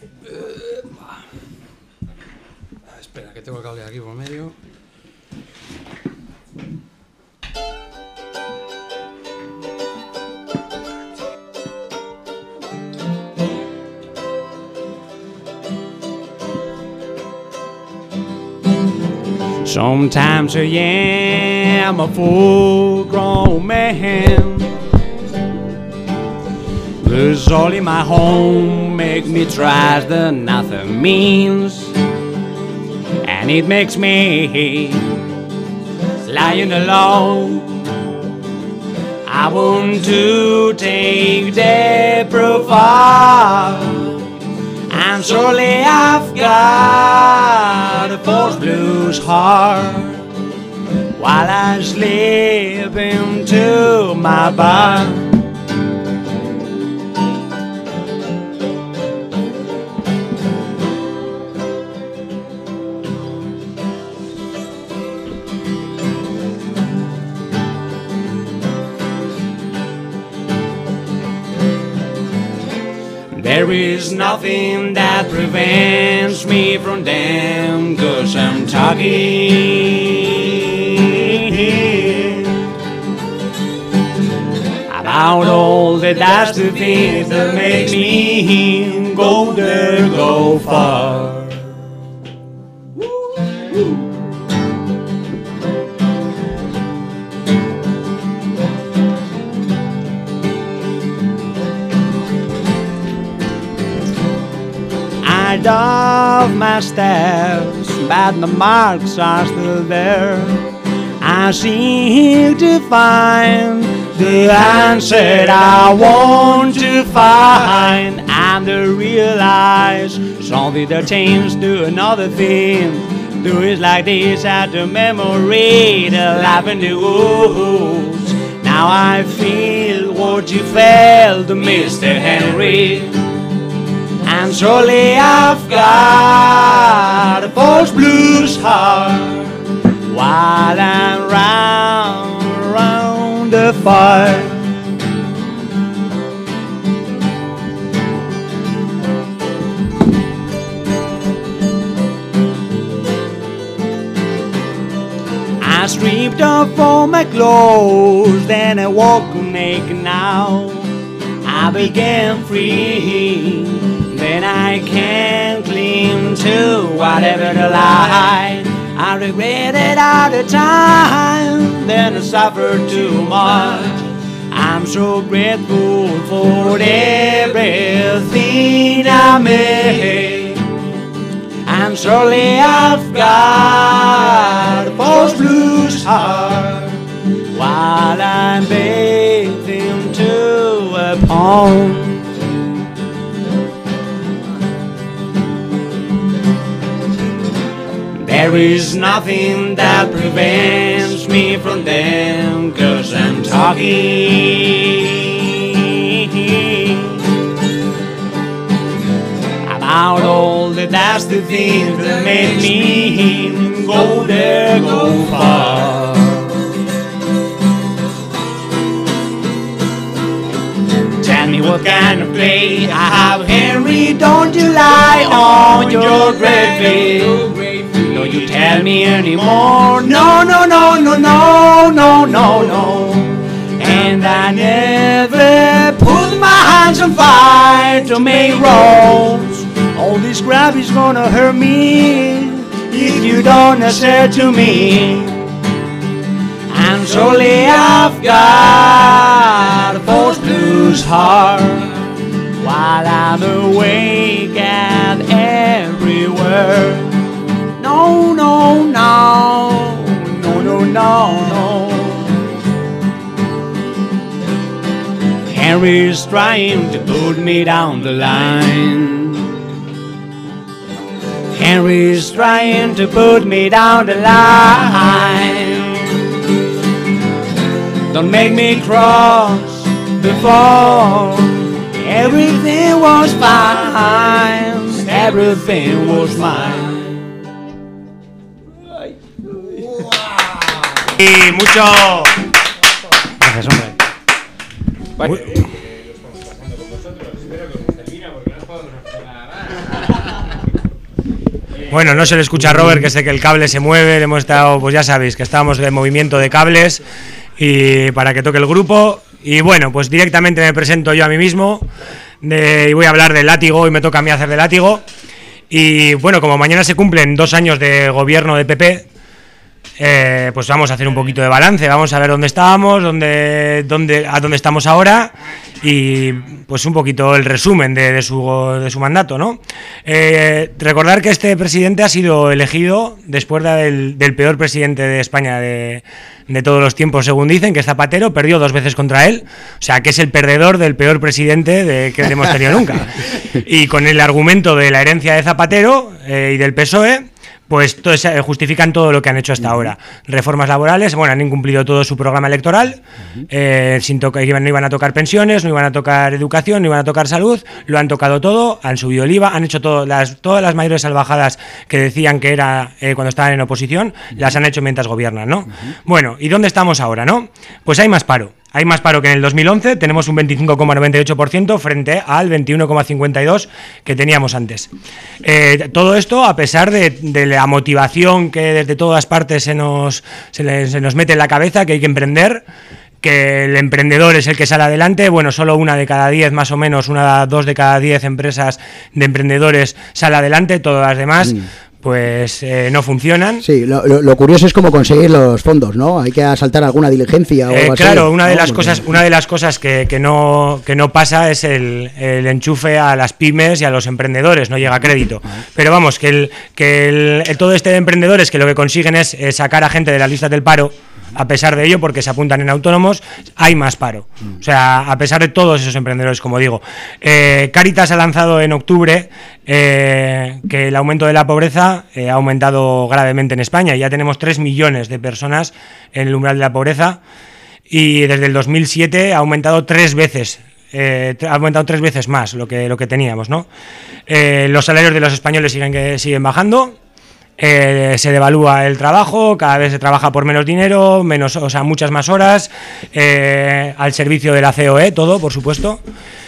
Espera, que tengo el cable aquí por medio. Sometimes I am a full-grown man. There's all in my home make me try that nothing means, and it makes me lying alone. I want to take the profile, and surely I've got a false blues heart while I slip into my bar. There is nothing that prevents me from them, 'cause I'm talking about all the dusty things that make me go there, go far. I love my steps, but the marks are still there. I seek to find the answer I want to find, and to realize something that changed to another thing. Do it like this at the memory, the life in the woods. Now I feel what you felt, Mr. Henry. And surely I've got a false blues heart while I'm round the fire. I stripped off all my clothes, then I walk naked now. I began free. Then I can cling to whatever the lie. I regretted all the time, then I suffered too much. I'm so grateful for everything I made, and surely I've got a false blues heart while I'm bathing to a pond. There is nothing that prevents me from them, 'cause I'm talking about all the nasty things that made me go there, go far. Tell me what kind of play I have, Henry, don't you lie on your great faith. Don't you tell me anymore, no, no, no, no, no, no, no, no. And I never put my hands on fire to make roads. All this crap is gonna hurt me if you don't answer to me. And surely I've got a false blues heart while I'm awake and everywhere. No, no, no, no, no, no, no. Henry's trying to put me down the line. Henry's trying to put me down the line. Don't make me cross before everything was fine. Everything was mine. Y mucho. Gracias, hombre. Bueno, no se le escucha a Robert, que sé que el cable se mueve. Hemos estado, pues ya sabéis, que estábamos de movimiento de cables y para que toque el grupo. Y bueno, pues directamente me presento yo a mí mismo y voy a hablar del látigo, y me toca a mí hacer de látigo. Y bueno, como mañana se cumplen 2 años de gobierno de PP, pues vamos a hacer un poquito de balance, vamos a ver dónde estábamos, a dónde estamos ahora, y pues un poquito el resumen de su mandato, ¿no? Recordar que este presidente ha sido elegido después del peor presidente de España de todos los tiempos, según dicen, que es Zapatero. Perdió 2 veces contra él, o sea que es el perdedor del peor presidente que hemos tenido nunca. Y con el argumento de la herencia de Zapatero y del PSOE, pues justifican todo lo que han hecho hasta ahora. Reformas laborales, bueno, han incumplido todo su programa electoral, no iban a tocar pensiones, no iban a tocar educación, no iban a tocar salud, lo han tocado todo, han subido el IVA, han hecho todas las mayores salvajadas que decían que era cuando estaban en oposición, las han hecho mientras gobiernan, ¿no? Bueno, ¿y dónde estamos ahora, no? Pues hay más paro. Hay más paro que en el 2011, tenemos un 25,98% frente al 21,52% que teníamos antes. Todo esto a pesar de la motivación que desde todas partes se nos mete en la cabeza, que hay que emprender, que el emprendedor es el que sale adelante. Bueno, solo 1 de cada 10 más o menos, 2 de cada 10 empresas de emprendedores sale adelante, todas las demás pues no funcionan. Sí, lo curioso es cómo conseguir los fondos, ¿no? Hay que asaltar alguna diligencia o algo así. Claro, una de las cosas que no pasa es el enchufe a las pymes y a los emprendedores, no llega crédito. Pero vamos, todo este de emprendedores que lo que consiguen es sacar a gente de las listas del paro. A pesar de ello, porque se apuntan en autónomos, hay más paro. O sea, a pesar de todos esos emprendedores, como digo. Cáritas ha lanzado en octubre que el aumento de la pobreza ha aumentado gravemente en España. Ya tenemos 3 millones de personas en el umbral de la pobreza, y desde el 2007 ha aumentado 3 veces. Ha aumentado 3 veces más lo que teníamos, ¿no? Los salarios de los españoles siguen bajando. Se devalúa el trabajo, cada vez se trabaja por menos dinero, muchas más horas, al servicio de la COE, todo, por supuesto.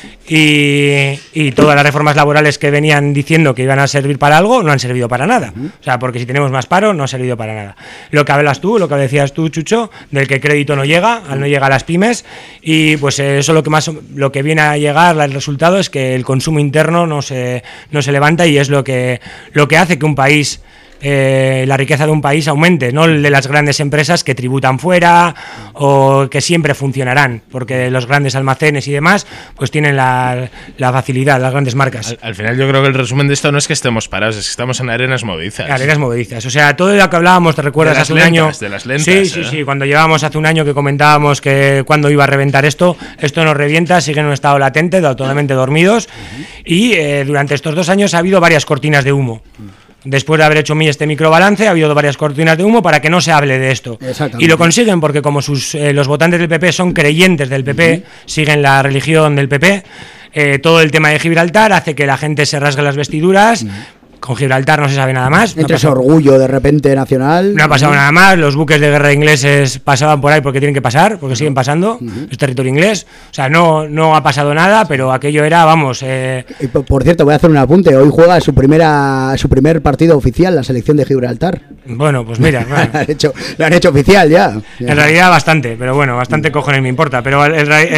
Y todas las reformas laborales que venían diciendo que iban a servir para algo no han servido para nada. O sea, porque si tenemos más paro no ha servido para nada. Lo que decías tú, Chucho, del que el crédito no llega a las pymes, y pues eso lo que viene a llegar, el resultado es que el consumo interno no se levanta, y es lo que hace que un país, la riqueza de un país aumente, no el de las grandes empresas que tributan fuera o que siempre funcionarán, porque los grandes almacenes y demás pues tienen la facilidad, las grandes marcas. Al final yo creo que el resumen de esto no es que estemos parados, es que estamos en arenas movedizas. Arenas movedizas, o sea, todo lo que hablábamos, ¿te recuerdas hace un año? De las lentas. Sí, cuando llevábamos hace un año que comentábamos que cuando iba a reventar esto nos revienta, sigue en un estado latente, totalmente dormidos, y durante estos 2 años ha habido varias cortinas de humo. Después de haber hecho este microbalance, ha habido varias cortinas de humo para que no se hable de esto. Y lo consiguen porque como los votantes del PP son creyentes del PP, siguen la religión del PP, todo el tema de Gibraltar hace que la gente se rasgue las vestiduras. Con Gibraltar no se sabe nada más. Entre ese orgullo de repente nacional. No ha pasado nada más. Los buques de guerra ingleses pasaban por ahí porque tienen que pasar, porque siguen pasando. Es territorio inglés. O sea, no ha pasado nada, pero aquello era, vamos. Y por cierto, voy a hacer un apunte. Hoy juega su primer partido oficial, la selección de Gibraltar. Bueno, pues mira. Bueno. Lo han hecho oficial ya. En realidad bastante, pero bueno, bastante cojones me importa. Pero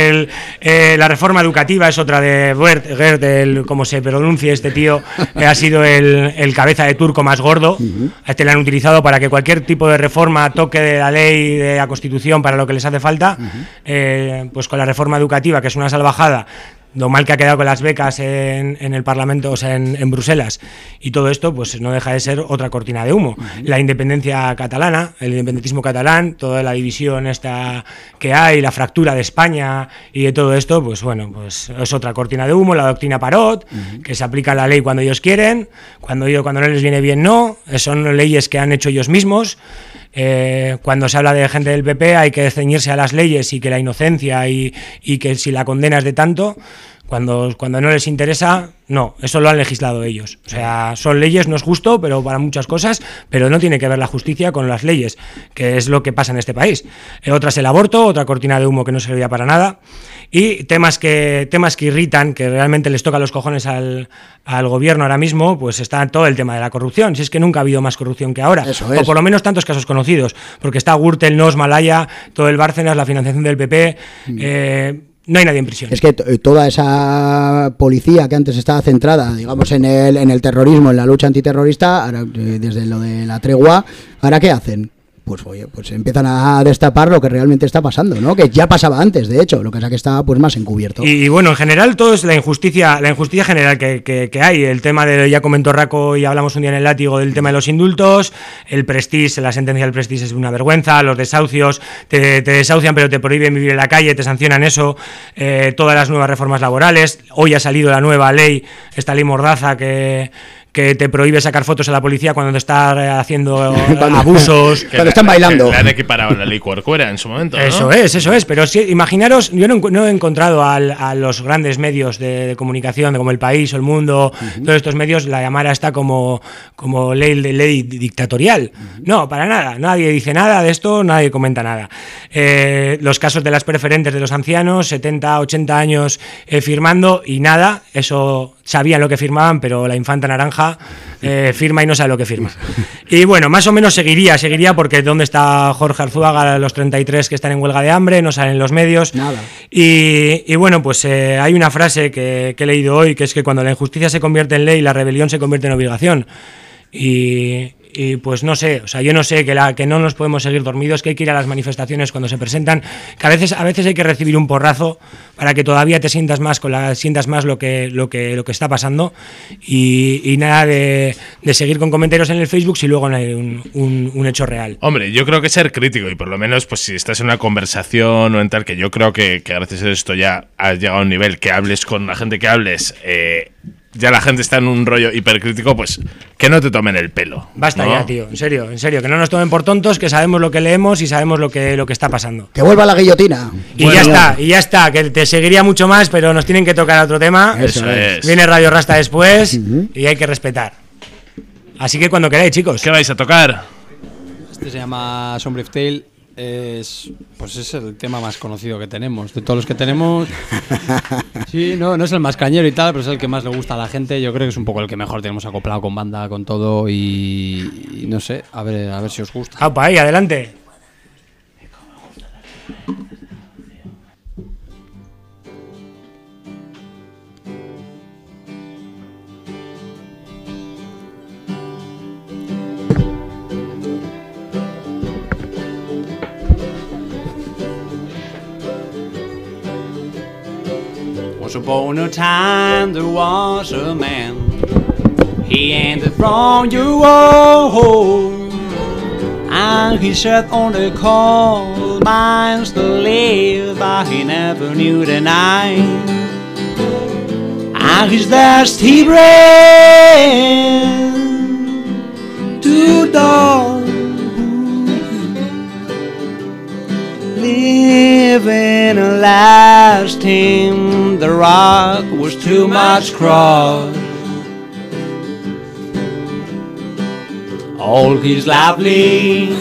la reforma educativa es otra de Gert, como se pronuncie este tío, ha sido el cabeza de turco más gordo. A este le han utilizado para que cualquier tipo de reforma toque de la ley, de la Constitución, para lo que les hace falta. Pues con la reforma educativa, que es una salvajada, lo mal que ha quedado con las becas en el Parlamento, o sea, en Bruselas, y todo esto pues no deja de ser otra cortina de humo. La independencia catalana, el independentismo catalán, toda la división esta que hay, la fractura de España y de todo esto, pues bueno, pues es otra cortina de humo. La doctrina Parot, que se aplica la ley cuando ellos quieren, cuando no les viene bien no, son leyes que han hecho ellos mismos. Cuando se habla de gente del PP hay que ceñirse a las leyes y que la inocencia y que si la condena es de tanto, cuando no les interesa, no, eso lo han legislado ellos. O sea, son leyes, no es justo, pero para muchas cosas, pero no tiene que ver la justicia con las leyes, que es lo que pasa en este país. Otra es el aborto, otra cortina de humo que no servía para nada, y temas que irritan, que realmente les toca los cojones al gobierno ahora mismo, pues está todo el tema de la corrupción. Si es que nunca ha habido más corrupción que ahora, o por lo menos tantos casos conocidos, porque está Gürtel, Nos, Malaya, todo el Bárcenas, la financiación del PP. No hay nadie en prisión. Es que toda esa policía que antes estaba centrada, digamos, en el terrorismo, en la lucha antiterrorista, ahora, desde lo de la tregua, ¿ahora qué hacen? Pues oye, pues empiezan a destapar lo que realmente está pasando, ¿no? Que ya pasaba antes, de hecho, lo que pasa que estaba pues más encubierto. Y bueno, en general todo es la injusticia general que hay. El tema de, ya comentó Raco y hablamos un día en el látigo, del tema de los indultos, el Prestige, la sentencia del Prestige es una vergüenza, los desahucios, te desahucian pero te prohíben vivir en la calle, te sancionan eso, todas las nuevas reformas laborales. Hoy ha salido la nueva ley, esta ley Mordaza que te prohíbe sacar fotos a la policía cuando te está haciendo abusos. Cuando están bailando. Le han equiparado la ley Corcuera en su momento, ¿no? Eso es. Pero sí, imaginaros, yo no he encontrado a los grandes medios de comunicación, como El País o El Mundo, todos estos medios, la llamara está como ley dictatorial. No, para nada. Nadie dice nada de esto, nadie comenta nada. Los casos de las preferentes de los ancianos, 70, 80 años firmando y nada, eso sabían lo que firmaban, pero la infanta naranja firma y no sabe lo que firma. Y bueno, más o menos seguiría porque ¿dónde está Jorge Arzuaga, los 33 que están en huelga de hambre? No salen los medios. Nada. Y bueno, pues hay una frase que he leído hoy, que es que cuando la injusticia se convierte en ley, la rebelión se convierte en obligación. Y pues no sé, o sea, yo no sé que no nos podemos seguir dormidos, que hay que ir a las manifestaciones cuando se presentan, que a veces hay que recibir un porrazo para que todavía te sientas más lo que está pasando y nada de seguir con comentarios en el Facebook si luego no hay un hecho real. Hombre, yo creo que ser crítico y por lo menos pues si estás en una conversación o en tal, que yo creo que gracias a esto ya has llegado a un nivel que hables con la gente que hables, ya la gente está en un rollo hipercrítico, pues que no te tomen el pelo. Basta, ¿no? ya, tío, en serio, que no nos tomen por tontos, que sabemos lo que leemos y sabemos lo que está pasando. Que vuelva la guillotina. Y bueno, ya está, que te seguiría mucho más, pero nos tienen que tocar otro tema. Eso es. Viene Radio Rasta después y hay que respetar. Así que cuando queráis, chicos. ¿Qué vais a tocar? Este se llama Sombrief Tale. Es el tema más conocido que tenemos. De todos los que tenemos, sí, no es el más cañero y tal, pero es el que más le gusta a la gente. Yo creo que es un poco el que mejor tenemos acoplado con banda, con todo y no sé, a ver si os gusta. ¡Opa, ahí, adelante! Once upon a time there was a man. He entered from your home, and he sat on the coal mines to live, but he never knew the night. And his dust he ran to dawn, living and lasting. The rock was too much cross. All his lovely.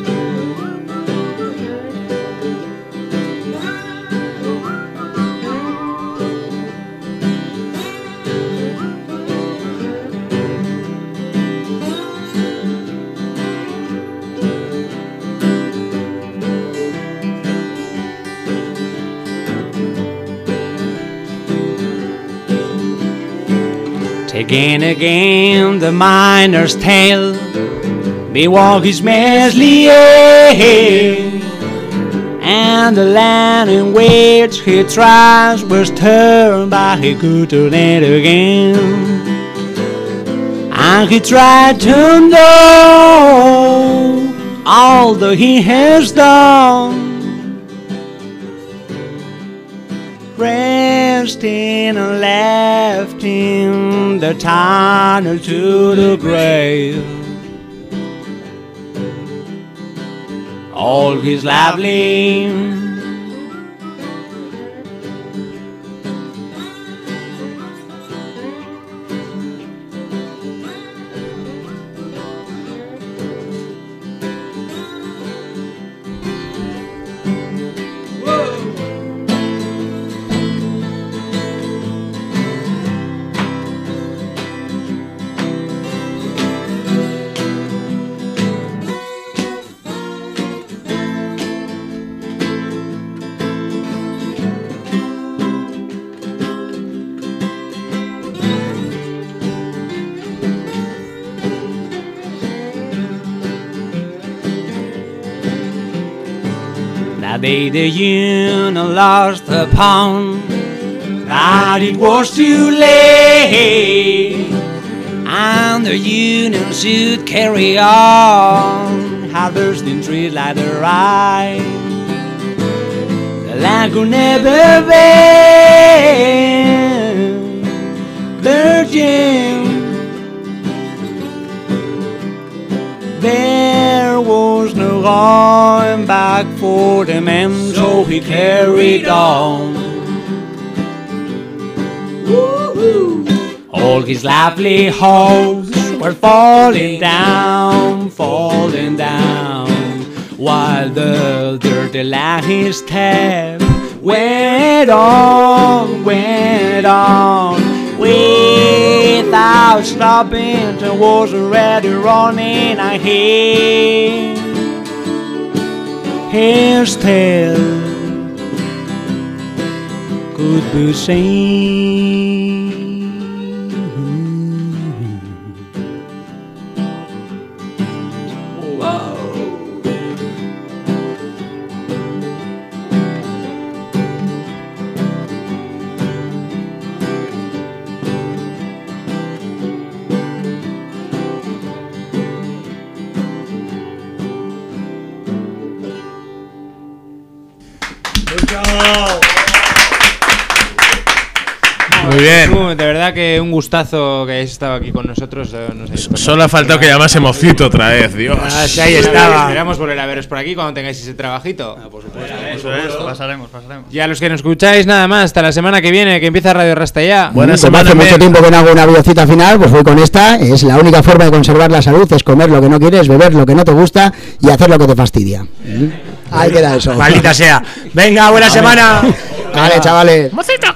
Again the miner's tale, me walk his Meslier, and the land in which he tries was turned, but he couldn't it again. And he tried to know all that he has done, resting and left in the tunnel to the grave. All his lovely. Day the Union lost the pound, but it was too late, and the Union should carry on, harvesting trees like the rye. The land could never be virgin. There was no going back for the man, so he carried on. Woo-hoo. All his lovely hopes were falling down, while the dirty line his step went on, without stopping. I was already running ahead. His tale could be seen. Muy bien. De verdad que un gustazo que hayáis estado aquí con nosotros. Solo ha faltado que llamase Mocito otra vez, Dios. Sí, ahí estaba. Esperamos volver a veros por aquí cuando tengáis ese trabajito. Por supuesto. Pasaremos. Y a los que nos escucháis, nada más, hasta la semana que viene, que empieza Radio Rasta ya. Buena semana. Hace mucho tiempo que no hago una videocita final, pues voy con esta. Es la única forma de conservar la salud, es comer lo que no quieres, beber lo que no te gusta y hacer lo que te fastidia. Ahí queda eso. Maldita sea. Venga, buena semana. Vale, chavales. Mocito.